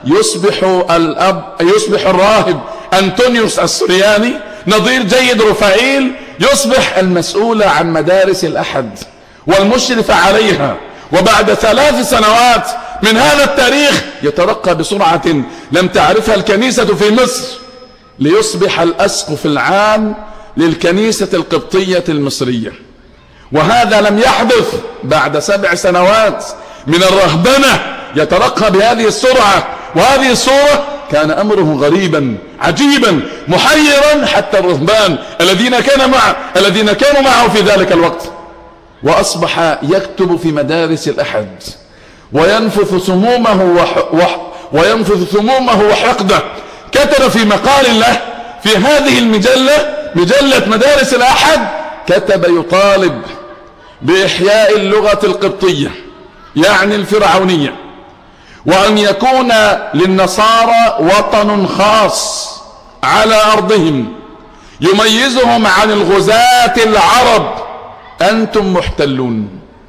يصبح الراهب أنطونيوس السورياني نظير جيد رفائيل يصبح المسؤول عن مدارس الأحد والمشرف عليها. وبعد 3 سنوات من هذا التاريخ يترقى بسرعة لم تعرفها الكنيسة في مصر ليصبح الأسقف العام للكنيسة القبطية المصرية. وهذا لم يحدث بعد 7 سنوات من الرهبنة يترقى بهذه السرعة وهذه الصورة. كان أمره غريبا عجيبا محيرا حتى الرهبان الذين كانوا معه في ذلك الوقت. وأصبح يكتب في مدارس الأحد وينفث سمومه وحقده. كتب في مقال له في هذه المجلة، مجلة مدارس الأحد، كتب يطالب بإحياء اللغة القبطية يعني الفرعونية، وأن يكون للنصارى وطن خاص على أرضهم يميزهم عن الغزاة العرب. أنتم محتلون،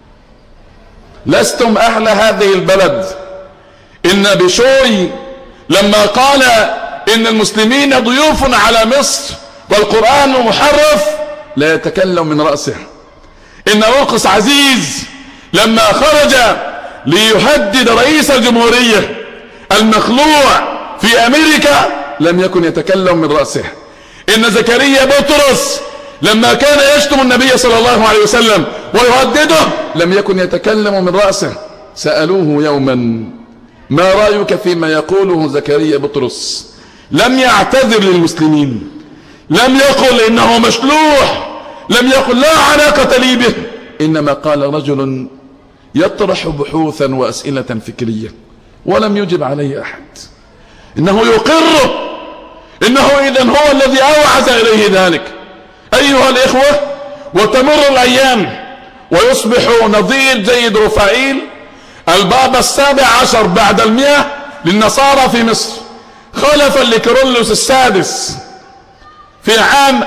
لستم أهل هذه البلد. إن بشوي لما قال إن المسلمين ضيوف على مصر والقرآن محرف لا يتكلم من رأسه. إن مرقس عزيز لما خرج ليهدد رئيس الجمهورية المخلوع في أمريكا لم يكن يتكلم من رأسه. إن زكريا بطرس لما كان يشتم النبي صلى الله عليه وسلم ويهدده لم يكن يتكلم من رأسه. سألوه يوما ما رأيك فيما يقوله زكريا بطرس؟ لم يعتذر للمسلمين، لم يقل إنه مشلوح، لم يقل لا علاقة لي به، إنما قال رجل يطرح بحوثا وأسئلة فكرية ولم يجب عليه أحد. إنه يقر، إنه إذن هو الذي أوعز إليه ذلك. أيها الإخوة، وتمر الأيام ويصبح نظير جيد رفائيل البابا 17 بعد 100 للنصارى في مصر خلفا لكيرلس السادس في عام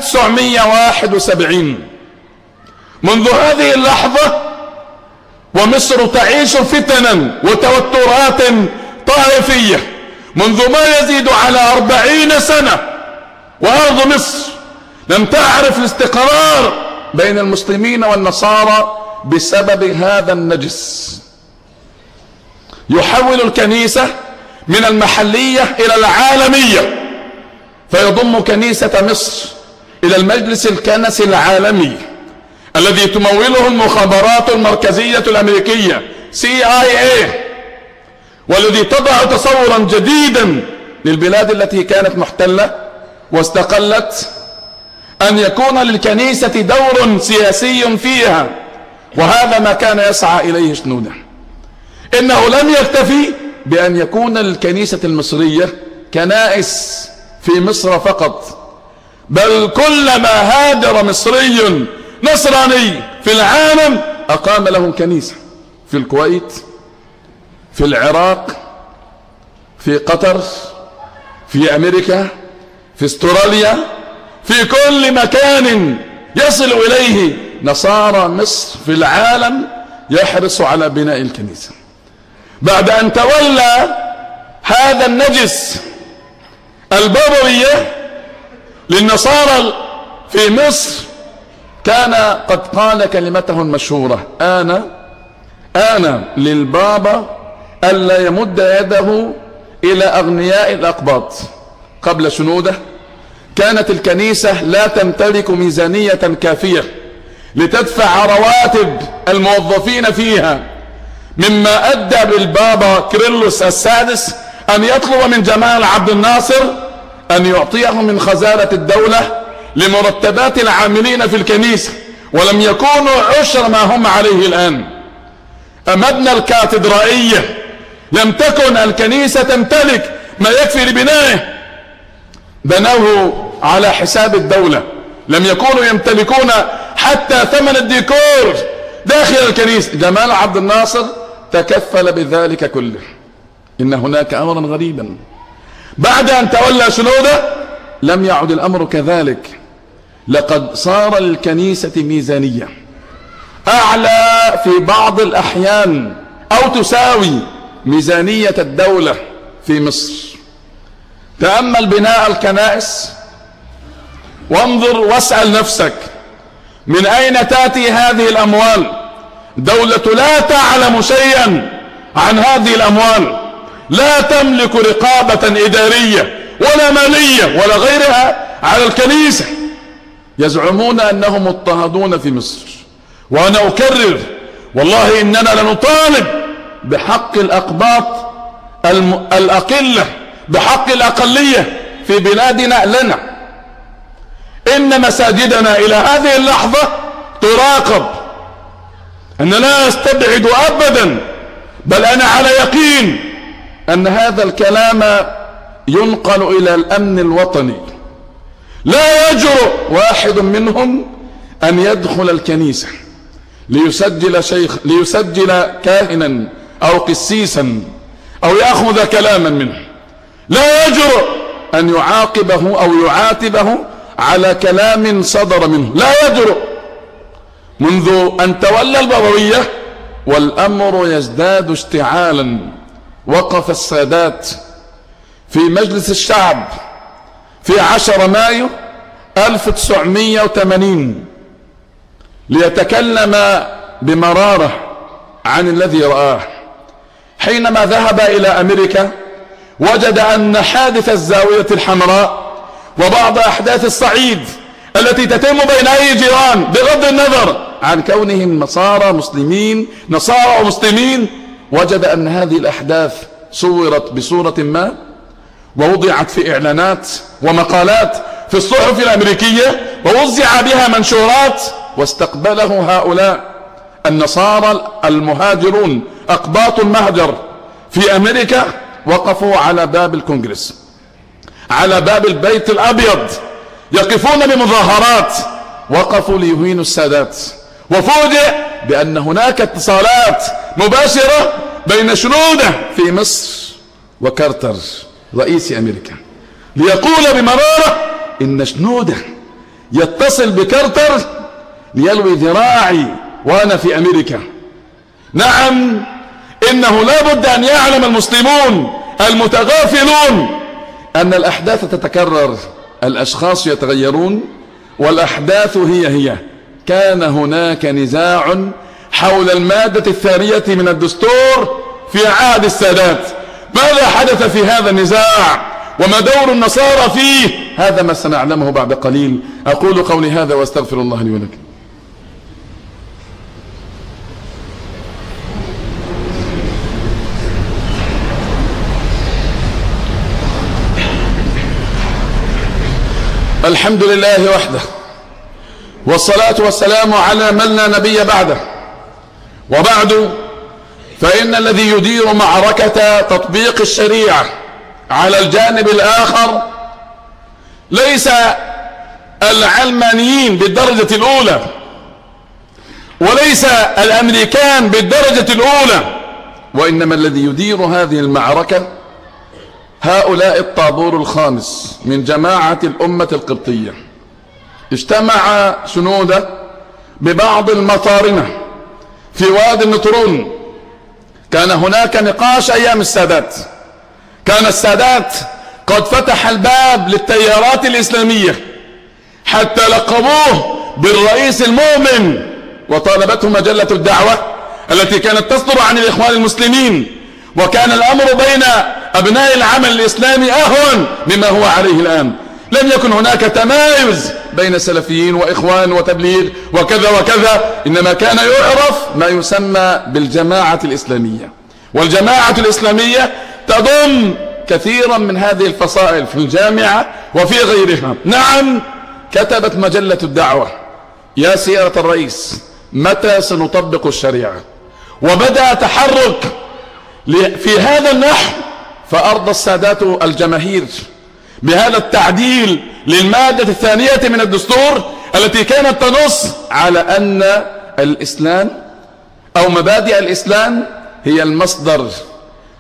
1971. منذ هذه اللحظة ومصر تعيش فتنا وتوترات طائفية منذ ما يزيد على 40 سنة، وأرض مصر لم تعرف الاستقرار بين المسلمين والنصارى بسبب هذا النجس. يحول الكنيسة من المحلية إلى العالمية، فيضم كنيسة مصر إلى المجلس الكنسي العالمي الذي تموله المخابرات المركزية الأمريكية CIA، والذي تضع تصورا جديدا للبلاد التي كانت محتلة واستقلت أن يكون للكنيسة دور سياسي فيها. وهذا ما كان يسعى إليه شنودة. إنه لم يكتفي بأن يكون للكنيسة المصرية كنائس في مصر فقط، بل كلما هاجر مصري نصراني في العالم أقام له كنيسة في الكويت، في العراق، في قطر، في أمريكا، في استراليا، في كل مكان يصل إليه نصارى مصر في العالم يحرص على بناء الكنيسة. بعد أن تولى هذا النجس البابوية للنصارى في مصر كان قد قال كلمته المشهورة: آن للبابا ألا يمد يده إلى أغنياء الأقباط. قبل شنودة كانت الكنيسة لا تمتلك ميزانية كافية لتدفع رواتب الموظفين فيها، مما أدى بالبابا كيرلس السادس أن يطلب من جمال عبد الناصر أن يعطيه من خزانة الدولة لمرتبات العاملين في الكنيسة، ولم يكونوا عشر ما هم عليه الآن. مبنى الكاتدرائية لم تكن الكنيسة تمتلك ما يكفي لبنائه، بنوه على حساب الدولة، لم يكونوا يمتلكون حتى ثمن الديكور داخل الكنيسة. جمال عبد الناصر تكفل بذلك كله. إن هناك أمرا غريبا. بعد أن تولى شنودة لم يعد الأمر كذلك، لقد صار للكنيسة ميزانية أعلى في بعض الأحيان أو تساوي ميزانية الدولة في مصر. تأمل بناء الكنائس وانظر واسأل نفسك من أين تأتي هذه الأموال؟ دولة لا تعلم شيئا عن هذه الأموال، لا تملك رقابة إدارية ولا مالية ولا غيرها على الكنيسة. يزعمون أنهم مضطهدون في مصر، وأنا أكرر والله إننا لنطالب بحق الأقباط الأقلة، بحق الأقلية في بلادنا لنا. إن مساجدنا إلى هذه اللحظة تراقب. أنا لا أستبعد أبدا، بل أنا على يقين أن هذا الكلام ينقل إلى الأمن الوطني. لا يجرؤ واحد منهم أن يدخل الكنيسة ليسجل كاهنا أو قسيسا أو يأخذ كلاما منه. لا يجرؤ أن يعاقبه أو يعاتبه على كلام صدر منه، لا يجرؤ. منذ أن تولى البابوية والأمر يزداد اشتعالا، وقف السادات في مجلس الشعب في 10 مايو 1980 ليتكلم بمرارة عن الذي رآه. حينما ذهب إلى أمريكا وجد أن حادث الزاوية الحمراء وبعض أحداث الصعيد التي تتم بين أي جيران بغض النظر عن كونهم نصارى ومسلمين، وجد أن هذه الأحداث صورت بصورة ما ووضعت في إعلانات ومقالات في الصحف الأمريكية ووزع بها منشورات، واستقبله هؤلاء النصارى المهاجرون أقباط المهجر في أمريكا، وقفوا على باب الكونغرس، على باب البيت الأبيض، يقفون بمظاهرات، وقفوا ليهينوا السادات. وفوجئ بأن هناك اتصالات مباشرة بين شنودة في مصر وكارتر رئيس أمريكا، ليقول بمرارة إن شنودة يتصل بكارتر ليلوي ذراعي وأنا في أمريكا. نعم، إنه لا بد أن يعلم المسلمون المتغافلون أن الأحداث تتكرر، الأشخاص يتغيرون، والأحداث هي. كان هناك نزاع حول المادة الثانية من الدستور في عهد السادات. ماذا حدث في هذا النزاع وما دور النصارى فيه؟ هذا ما سنعلمه بعد قليل. أقول قولي هذا واستغفر الله لي ولكم. الحمد لله وحده، والصلاة والسلام على من لا نبي بعده. وبعد، فإن الذي يدير معركة تطبيق الشريعة على الجانب الآخر ليس العلمانيين بالدرجة الأولى، وليس الأمريكان بالدرجة الأولى، وإنما الذي يدير هذه المعركة هؤلاء الطابور الخامس من جماعة الأمة القبطية. اجتمع شنودة ببعض المطارنة في وادي النطرون. كان هناك نقاش أيام السادات، كان السادات قد فتح الباب للتيارات الإسلامية حتى لقبوه بالرئيس المؤمن، وطالبته مجلة الدعوة التي كانت تصدر عن الإخوان المسلمين، وكان الأمر بين أبناء العمل الإسلامي أهون مما هو عليه الآن. لم يكن هناك تمايز بين سلفيين وإخوان وتبليغ وكذا وكذا، إنما كان يعرف ما يسمى بالجماعة الإسلامية. والجماعة الإسلامية تضم كثيرا من هذه الفصائل في الجامعة وفي غيرها. نعم، كتبت مجلة الدعوة: يا سيادة الرئيس، متى سنطبق الشريعة؟ وبدأ تحرك في هذا النحو، فأرضى السادات الجماهير بهذا التعديل للمادة الثانية من الدستور التي كانت تنص على أن الإسلام أو مبادئ الإسلام هي المصدر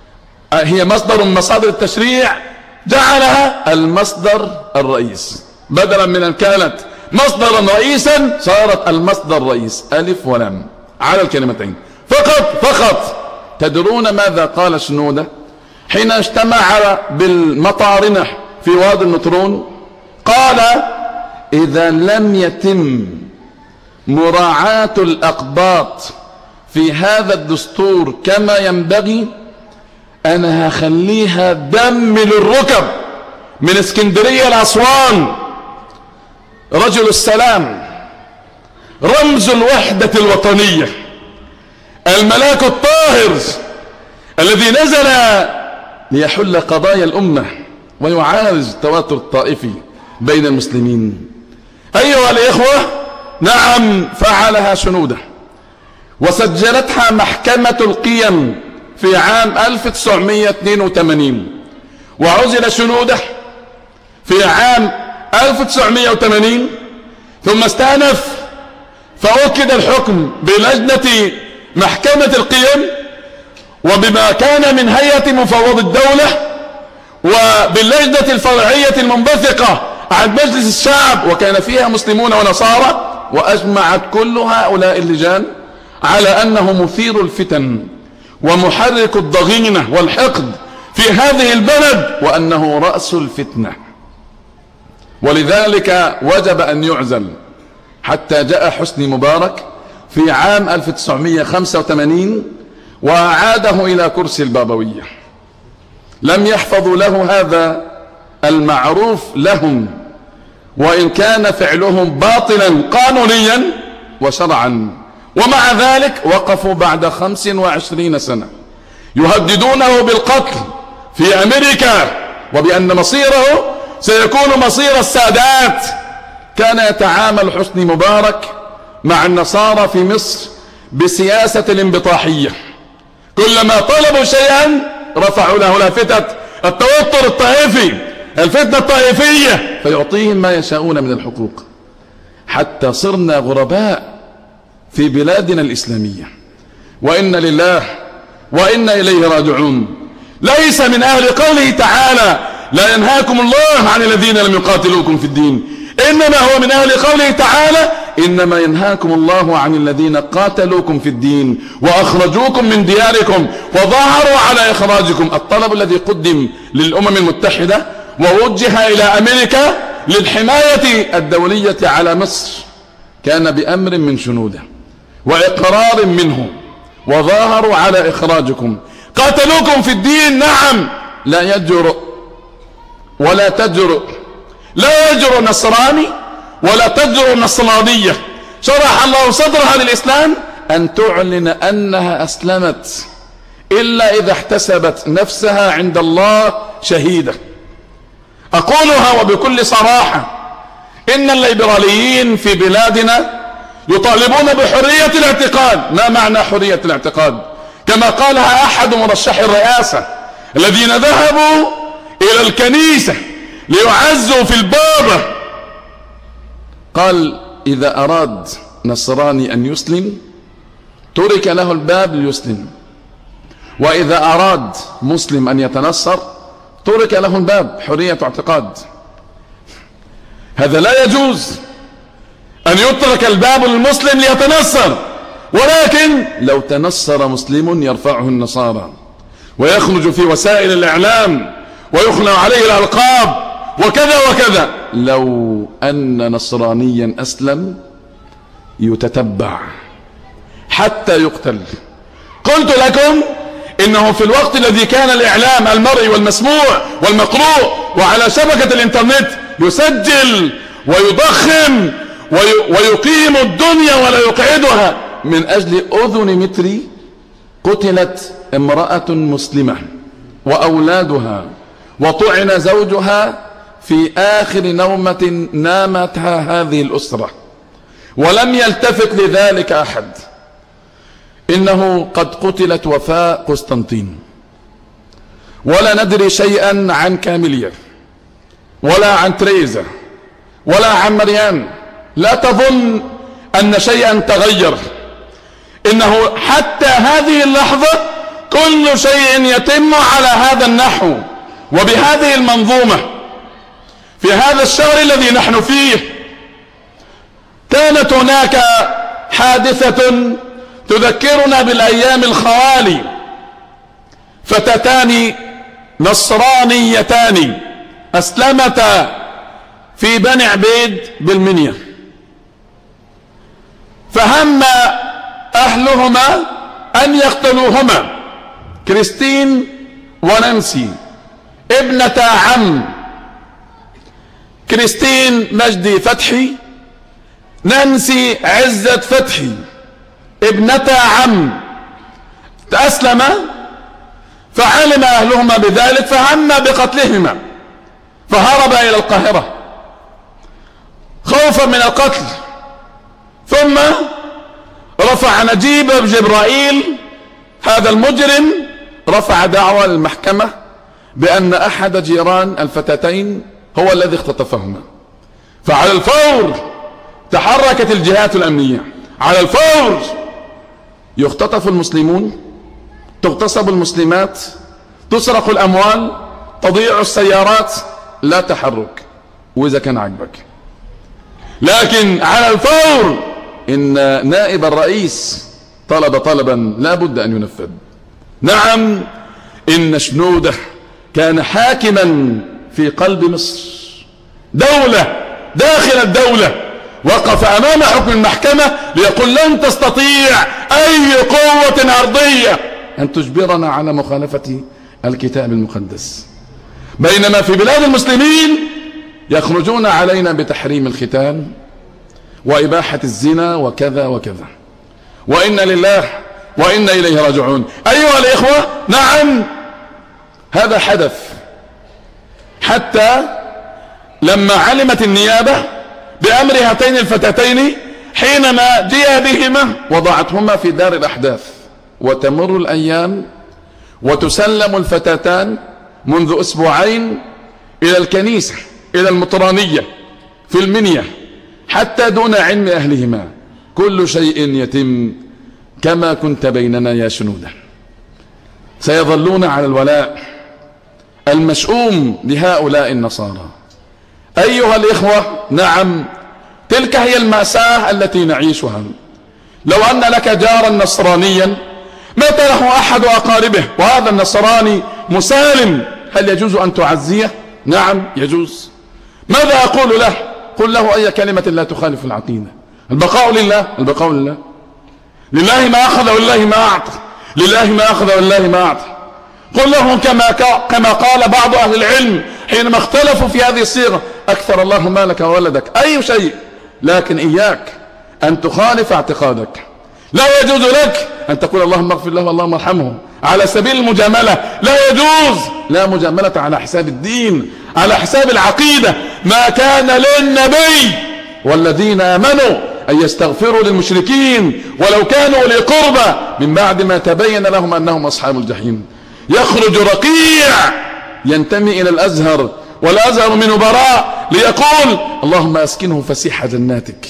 هي مصدر من مصادر التشريع، جعلها المصدر الرئيس، بدلا من أن كانت مصدرا رئيسا صارت المصدر الرئيس، ألف ولام على الكلمتين فقط. تدرون ماذا قال شنودة حين اجتمع بالمطارنة في وادي النطرون؟ قال: إذا لم يتم مراعاة الأقباط في هذا الدستور كما ينبغي، أنا هخليها دم للركب من اسكندرية لأسوان. رجل السلام، رمز الوحدة الوطنية، الملاك الطاهر الذي نزل ليحل قضايا الأمة ويعالج التوتر الطائفي بين المسلمين. أيها الإخوة، نعم فعلها شنودة وسجلتها محكمة القيم في عام 1982، وعزل شنودة في عام 1980، ثم استأنف فأكد الحكم بلجنة محكمة القيم وبما كان من هيئة مفوض الدولة وباللجنة الفرعية المنبثقة عن مجلس الشعب، وكان فيها مسلمون ونصارى، وأجمعت كل هؤلاء اللجان على أنه مثير الفتن ومحرك الضغينة والحقد في هذه البلد، وأنه رأس الفتنة، ولذلك وجب أن يعزل، حتى جاء حسني مبارك في عام 1985 وأعاده إلى كرسي البابوية. لم يحفظوا له هذا المعروف لهم، وإن كان فعلهم باطلا قانونيا وشرعا، ومع ذلك وقفوا بعد 25 سنة يهددونه بالقتل في أمريكا، وبأن مصيره سيكون مصير السادات. كان يتعامل حسني مبارك مع النصارى في مصر بسياسة الانبطاحية، كلما طلبوا شيئا رفعوا له لافتة التوتر الطائفي، الفتنة الطائفية، فيعطيهم ما يشاءون من الحقوق، حتى صرنا غرباء في بلادنا الإسلامية. وإن لله وإنا إليه راجعون. ليس من أهل قوله تعالى: لا ينهاكم الله عن الذين لم يقاتلوكم في الدين، إنما هو من أهل قوله تعالى: إنما ينهاكم الله عن الذين قاتلوكم في الدين وأخرجوكم من دياركم وظاهروا على إخراجكم. الطلب الذي قدم للأمم المتحدة ووجه إلى أمريكا للحماية الدولية على مصر كان بأمر من شنودة وإقرار منه، وظاهروا على إخراجكم. قاتلوكم في الدين، نعم، لا يجرؤ ولا تجرؤ، لا يجرؤ نصراني ولا تجرؤ نصرانية شرح الله صدرها للإسلام أن تعلن أنها أسلمت إلا إذا احتسبت نفسها عند الله شهيدة. أقولها وبكل صراحة: إن الليبراليين في بلادنا يطالبون بحرية الاعتقاد. ما معنى حرية الاعتقاد؟ كما قالها أحد مرشحي الرئاسة الذين ذهبوا إلى الكنيسة ليعزوا في البابا، قال: إذا أراد نصراني أن يسلم ترك له الباب ليسلم، وإذا أراد مسلم أن يتنصر ترك له الباب. حرية اعتقاد. هذا لا يجوز أن يترك الباب للمسلم ليتنصر، ولكن لو تنصر مسلم يرفعه النصارى ويخرج في وسائل الإعلام ويخلع عليه الألقاب وكذا وكذا. لو أن نصرانيا أسلم يتتبع حتى يقتل. قلت لكم إنه في الوقت الذي كان الإعلام المرئي والمسموع والمقروء وعلى شبكة الإنترنت يسجل ويضخم ويقيم الدنيا ولا يقعدها من أجل أذن متري، قتلت امرأة مسلمة وأولادها وطعن زوجها في آخر نومة نامتها هذه الأسرة، ولم يلتفت لذلك أحد. إنه قد قتلت وفاء قسطنطين، ولا ندري شيئا عن كاميليا ولا عن تريزا ولا عن مريم. لا تظن أن شيئا تغير. إنه حتى هذه اللحظة كل كل شيء يتم على هذا النحو وبهذه المنظومة في هذا الشهر الذي نحن فيه. كانت هناك حادثة تذكرنا بالأيام الخوالي. فتاتان نصرانيتان أسلمتا في بني عبيد بالمنيا، فهم أهلهما أن يقتلوهما، كريستين ونانسي ابنتا عم، كريستين مجدي فتحي، نانسي عزة فتحي ابنتا عم، تأسلم. فعلم أهلهما بذلك فهم بقتلهما، فهرب إلى القاهرة خوفا من القتل. ثم رفع نجيب جبرائيل هذا المجرم، رفع دعوى للمحكمة بأن أحد جيران الفتاتين هو الذي اختطفهما. فعلى الفور تحركت الجهات الأمنية، على الفور يختطف المسلمون، تغتصب المسلمات، تسرق الأموال، تضيع السيارات، لا تحرك وإذا كان عجبك. لكن على الفور إن نائب الرئيس طلب طلبا لا بد أن ينفذ. نعم، إن شنودة كان حاكما في قلب مصر، دولة داخل الدولة، وقف أمام حكم المحكمة ليقول لن تستطيع أي قوة أرضية أن تجبرنا على مخالفة الكتاب المقدس، بينما في بلاد المسلمين يخرجون علينا بتحريم الختان وإباحة الزنا وكذا وكذا، وإنا لله وإنا إليه راجعون. أيها الإخوة، نعم هذا حدث، حتى لما علمت النيابة بأمر هاتين الفتاتين حينما جاء بهما وضعتهما في دار الأحداث، وتمر الأيام وتسلم الفتاتان منذ أسبوعين إلى الكنيسة، إلى المطرانية في المنيا، حتى دون علم أهلهما. كل شيء يتم كما كنت بيننا يا شنودة. سيظلون على الولاء المشؤوم لهؤلاء النصارى. أيها الإخوة، نعم تلك هي المأساة التي نعيشها. لو أن لك جارا نصرانيا مات له أحد أقاربه وهذا النصراني مسالم، هل يجوز أن تعزيه؟ نعم يجوز. ماذا أقول له؟ قل له أي كلمة لا تخالف العقيدة. البقاء لله، البقاء لله، لله ما أخذ ولله ما أعطى، لله ما أخذ ولله ما أعطى. قل له كما قال بعض أهل العلم حينما اختلفوا في هذه الصيغة: أكثر الله مالك وولدك، أي شيء، لكن إياك أن تخالف اعتقادك. لا يجوز لك أن تقول اللهم اغفر له اللهم ارحمه على سبيل المجاملة، لا يجوز، لا مجاملة على حساب الدين، على حساب العقيدة. ما كان للنبي والذين آمنوا أن يستغفروا للمشركين ولو كانوا أولي قربى من بعد ما تبين لهم أنهم أصحاب الجحيم. يخرج رقيع ينتمي إلى الأزهر والأزهر منه براء ليقول اللهم أسكنه فسيح جناتك.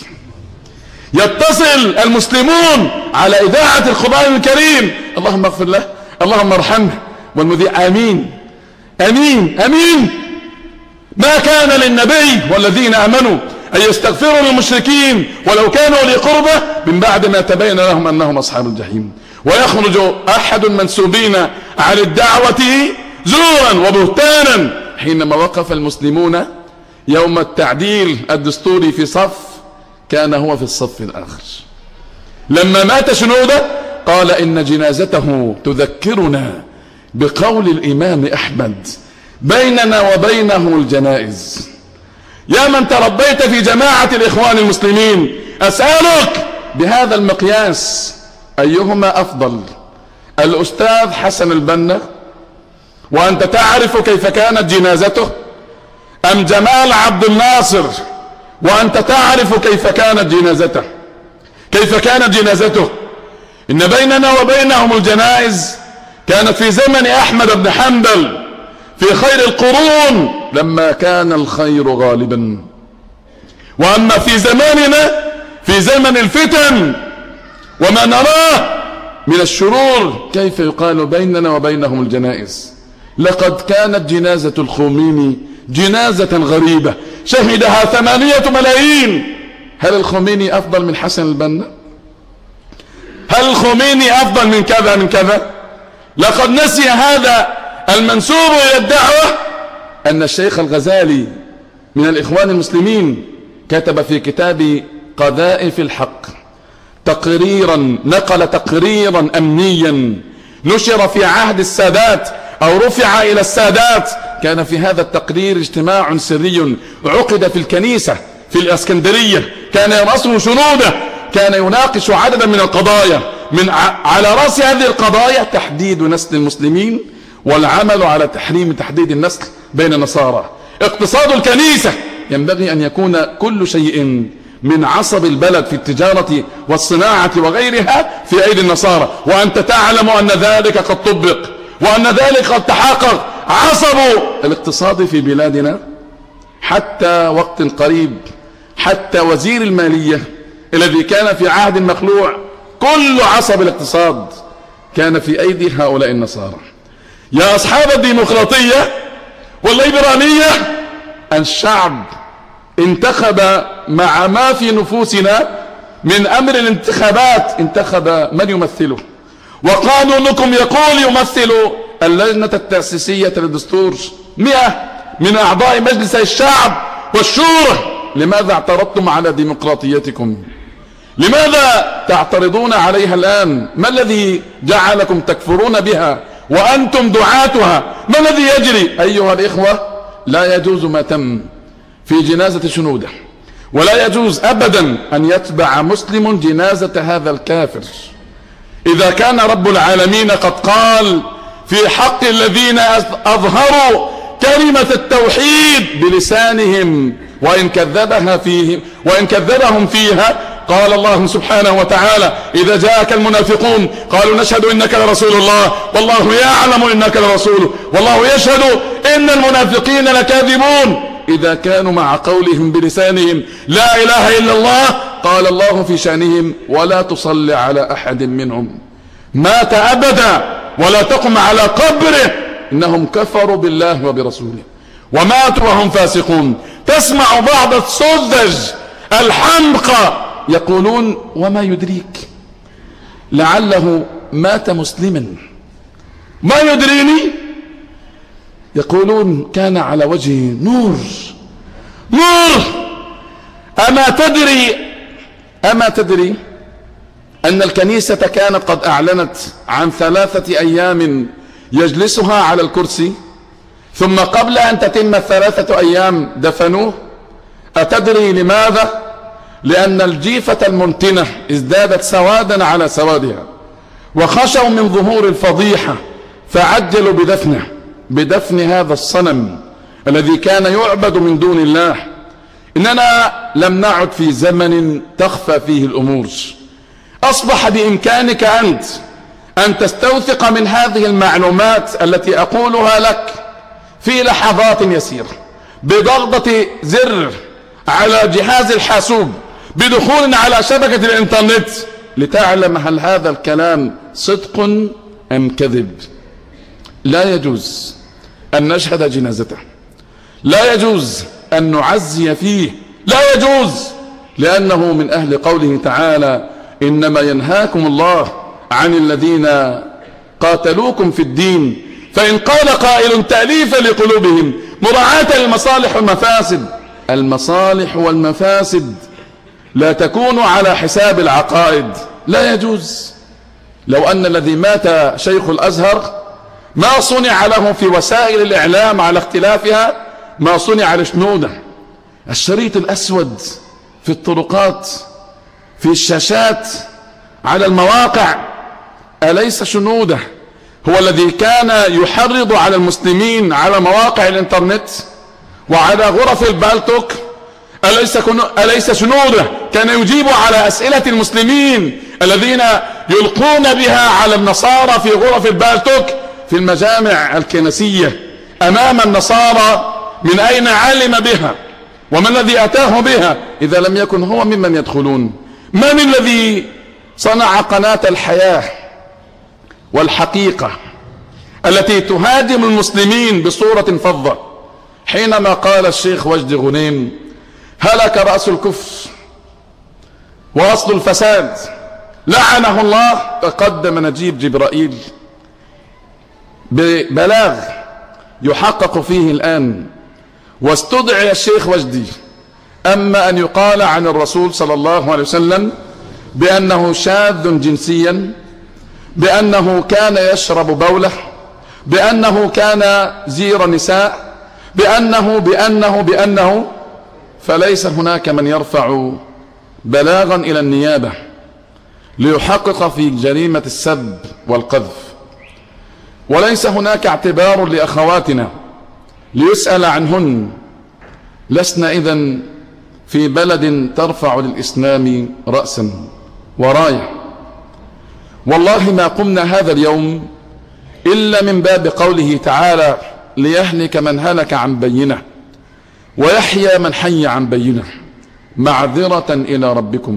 يتصل المسلمون على إذاعة القرآن الكريم: اللهم اغفر له، اللهم ارحمه، والمذيع آمين آمين آمين. ما كان للنبي والذين آمنوا أن يستغفروا للمشركين ولو كانوا لقربة من بعد ما تبين لهم أنهم أصحاب الجحيم. ويخرج أحد المنسوبين عن الدعوة زورا وبهتانا حينما وقف المسلمون يوم التعديل الدستوري في صف، كان هو في الصف الآخر. لما مات شنودة قال إن جنازته تذكرنا بقول الإمام أحمد: بيننا وبينه الجنائز. يا من تربيت في جماعة الإخوان المسلمين، أسألك بهذا المقياس أيهما أفضل، الأستاذ حسن البنا وأنت تعرف كيف كانت جنازته، أم جمال عبد الناصر وأنت تعرف كيف كانت جنازته؟ كيف كانت جنازته؟ إن بيننا وبينهم الجنائز كانت في زمن أحمد بن حنبل في خير القرون لما كان الخير غالبا، وأما في زماننا في زمن الفتن وما نراه من الشرور كيف يقال بيننا وبينهم الجنائز. لقد كانت جنازة الخميني جنازة غريبة شهدها 8 ملايين. هل الخميني أفضل من حسن البنا؟ هل الخميني أفضل من كذا من كذا؟ لقد نسي هذا المنسوب إلى الدعوة أن الشيخ الغزالي من الإخوان المسلمين كتب في كتاب قذائف الحق نقل تقريرا أمنيا نشر في عهد السادات أو رفع إلى السادات. كان في هذا التقرير اجتماع سري عقد في الكنيسة في الإسكندرية، كان يرأسه شنودة، كان يناقش عددا من القضايا، على رأس هذه القضايا تحديد نسل المسلمين والعمل على تحريم تحديد النسل بين النصارى. اقتصاد الكنيسة ينبغي أن يكون كل شيء من عصب البلد في التجارة والصناعة وغيرها في أيدي النصارى، وأنت تعلم أن ذلك قد طبق وأن ذلك قد تحقق. عصب الاقتصاد في بلادنا حتى وقت قريب، حتى وزير المالية الذي كان في عهد المخلوع كل عصب الاقتصاد كان في أيدي هؤلاء النصارى. يا أصحاب الديمقراطية والليبرالية، الشعب انتخب مع ما في نفوسنا من أمر الانتخابات، انتخب من يمثله، وقانونكم يقول يمثل اللجنة التأسيسية للدستور 100 من أعضاء مجلس الشعب والشورى. لماذا اعترضتم على ديمقراطيتكم؟ لماذا تعترضون عليها الآن؟ ما الذي جعلكم تكفرون بها وأنتم دعاتها؟ ما الذي يجري؟ أيها الإخوة، لا يجوز ما تم في جنازة شنودة، ولا يجوز أبدا أن يتبع مسلم جنازة هذا الكافر. إذا كان رب العالمين قد قال في حق الذين أظهروا كلمة التوحيد بلسانهم وإن كذبهم فيها، قال الله سبحانه وتعالى: إذا جاءك المنافقون قالوا نشهد إنك لرسول الله والله يعلم إنك لرسوله والله يشهد إن المنافقين لكاذبون. إذا كانوا مع قولهم بلسانهم لا إله إلا الله، قال الله في شأنهم: ولا تصلي على أحد منهم مات أبدا ولا تقم على قبره إنهم كفروا بالله وبرسوله وماتوا وهم فاسقون. تسمع بعض السذج الحمقى يقولون: وما يدريك لعله مات مسلما، ما يدريني. يقولون: كان على وجهه نور. أما تدري أن الكنيسة كانت قد أعلنت عن 3 أيام يجلسها على الكرسي، ثم قبل أن تتم 3 أيام دفنوه؟ أتدري لماذا؟ لأن الجيفة المنتنة ازدادت سوادا على سوادها، وخشوا من ظهور الفضيحة فعجلوا بدفن هذا الصنم الذي كان يعبد من دون الله. إننا لم نعد في زمن تخفى فيه الأمور. أصبح بإمكانك أنت أن تستوثق من هذه المعلومات التي أقولها لك في لحظات يسيرة، بضغطة زر على جهاز الحاسوب، بدخول على شبكة الإنترنت، لتعلم هل هذا الكلام صدق أم كذب. لا يجوز أن نشهد جنازته، لا يجوز أن نعزي فيه، لا يجوز، لأنه من أهل قوله تعالى: إنما ينهاكم الله عن الذين قاتلوكم في الدين فإن قال قائل تأليفا لقلوبهم مراعاة للمصالح والمفاسد. المصالح والمفاسد لا تكون على حساب العقائد، لا يجوز. لو أن الذي مات شيخ الأزهر ما صنع له في وسائل الإعلام على اختلافها ما صنع لشنودة. الشريط الأسود في الطرقات، في الشاشات، على المواقع، أليس شنودة هو الذي كان يحرض على المسلمين على مواقع الإنترنت وعلى غرف البالتوك؟ أليس شنودة كان يجيب على أسئلة المسلمين الذين يلقون بها على النصارى في غرف البالتوك في المجامع الكنسية أمام النصارى؟ من أين علم بها وما الذي أتاه بها إذا لم يكن هو ممن يدخلون؟ من الذي صنع قناة الحياة والحقيقة التي تهاجم المسلمين بصورة فظة، حينما قال الشيخ وجدي غنيم: هلك رأس الكفر وأصل الفساد لعنه الله. تقدم نجيب جبرائيل ببلاغ يحقق فيه الآن، واستدعي الشيخ وجدي. أما أن يقال عن الرسول صلى الله عليه وسلم بأنه شاذ جنسيا، بأنه كان يشرب بوله، بأنه كان زير نساء، بأنه فليس هناك من يرفع بلاغا إلى النيابة ليحقق في جريمة السب والقذف، وليس هناك اعتبار لأخواتنا ليسأل عنهن. لسنا إذن في بلد ترفع للإسلام رأسا وراية. والله ما قمنا هذا اليوم إلا من باب قوله تعالى: ليهلك من هلك عن بينة ويحيى من حي عن بينة، معذرة إلى ربكم.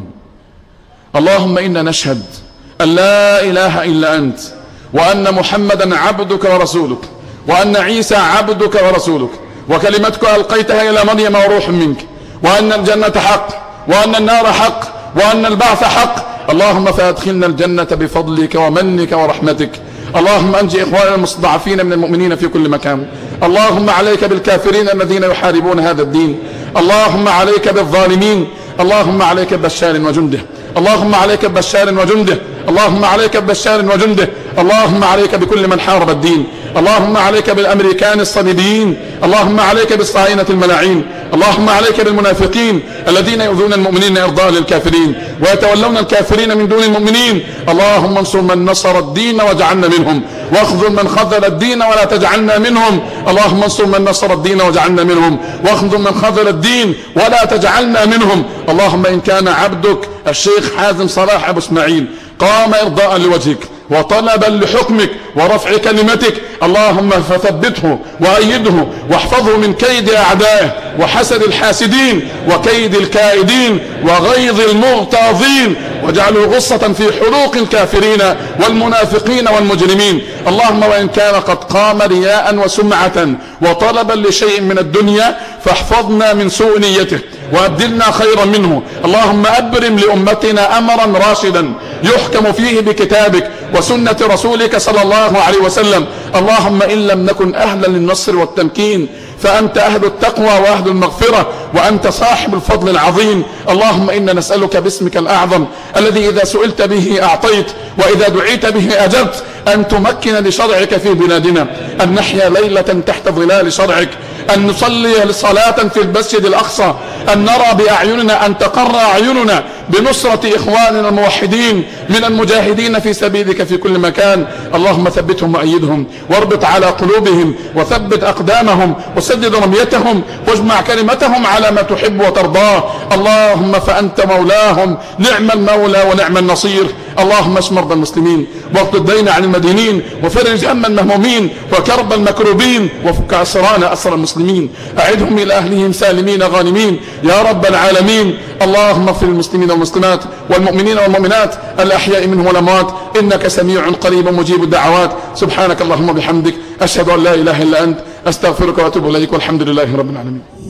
اللهم إنا نشهد أن لا إله إلا أنت، وأن محمدا عبدك ورسولك، وأن عيسى عبدك ورسولك، وكلمتك ألقيتها إلى مريم وروح منك، وأن الجنة حق، وأن النار حق، وأن البعث حق. اللهم فأدخلنا الجنة بفضلك ومنك ورحمتك. اللهم أنجي إخواننا المستضعفين من المؤمنين في كل مكان. اللهم عليك بالكافرين الذين يحاربون هذا الدين. اللهم عليك بالظالمين. اللهم عليك ببشار وجنده. اللهم عليك ببشار وجنده. اللهم عليك ببشار وجنده. اللهم عليك بكل من حارب الدين. اللهم عليك بالأمريكان الصليبيين. اللهم عليك بالصهاينة الملاعين. اللهم عليك بالمنافقين الذين يؤذون المؤمنين إرضاء للكافرين ويتولون الكافرين من دون المؤمنين. اللهم انصر من نصر الدين واجعلنا منهم، واخذل من خذل الدين ولا تجعلنا منهم. اللهم انصر من نصر الدين واجعلنا منهم، واخذل من خذل الدين ولا تجعلنا منهم. اللهم إن كان عبدك الشيخ حازم صلاح أبو اسماعيل قام إرضاء لوجهك وطلبا لحكمك ورفع كلمتك، اللهم فثبته وأيده واحفظه من كيد أعدائه وحسد الحاسدين وكيد الكائدين وغيظ المغتاظين، واجعله غصة في حلوق الكافرين والمنافقين والمجرمين. اللهم وإن كان قد قام رياء وسمعة وطلبا لشيء من الدنيا فاحفظنا من سوء نيته وأبدلنا خيرا منه. اللهم أبرم لأمتنا أمرا راشدا يحكم فيه بكتابك وسنة رسولك صلى الله عليه وسلم. اللهم إن لم نكن أهلا للنصر والتمكين فأنت أهل التقوى وأهل المغفرة، وأنت صاحب الفضل العظيم. اللهم إنا نسألك باسمك الأعظم الذي إذا سئلت به أعطيت وإذا دعيت به أجبت أن تمكن لشرعك في بلادنا، أن نحيا ليلة تحت ظلال شرعك، أن نصلي صلاة في المسجد الأقصى، أن نرى بأعيننا، أن تقر أعيننا بنصرة إخواننا الموحدين من المجاهدين في سبيلك في كل مكان. اللهم ثبتهم وأيدهم واربط على قلوبهم وثبت أقدامهم وسدد رميتهم واجمع كلمتهم على ما تحب وترضاه. اللهم فأنت مولاهم، نعم المولى ونعم النصير. اللهم اشف مرضى المسلمين واقض الدين عن المدينين وفرج هم المهمومين وكرب المكروبين وفك أسران أسر المسلمين، أعدهم إلى أهلهم سالمين غانمين يا رب العالمين. اللهم اغفر للمسلمين والمسلمات والمؤمنين والمؤمنات الأحياء منهم والأموات إنك سميع قريب مجيب الدعوات. سبحانك اللهم وبحمدك أشهد أن لا إله إلا أنت أستغفرك وأتوب إليك والحمد لله رب العالمين.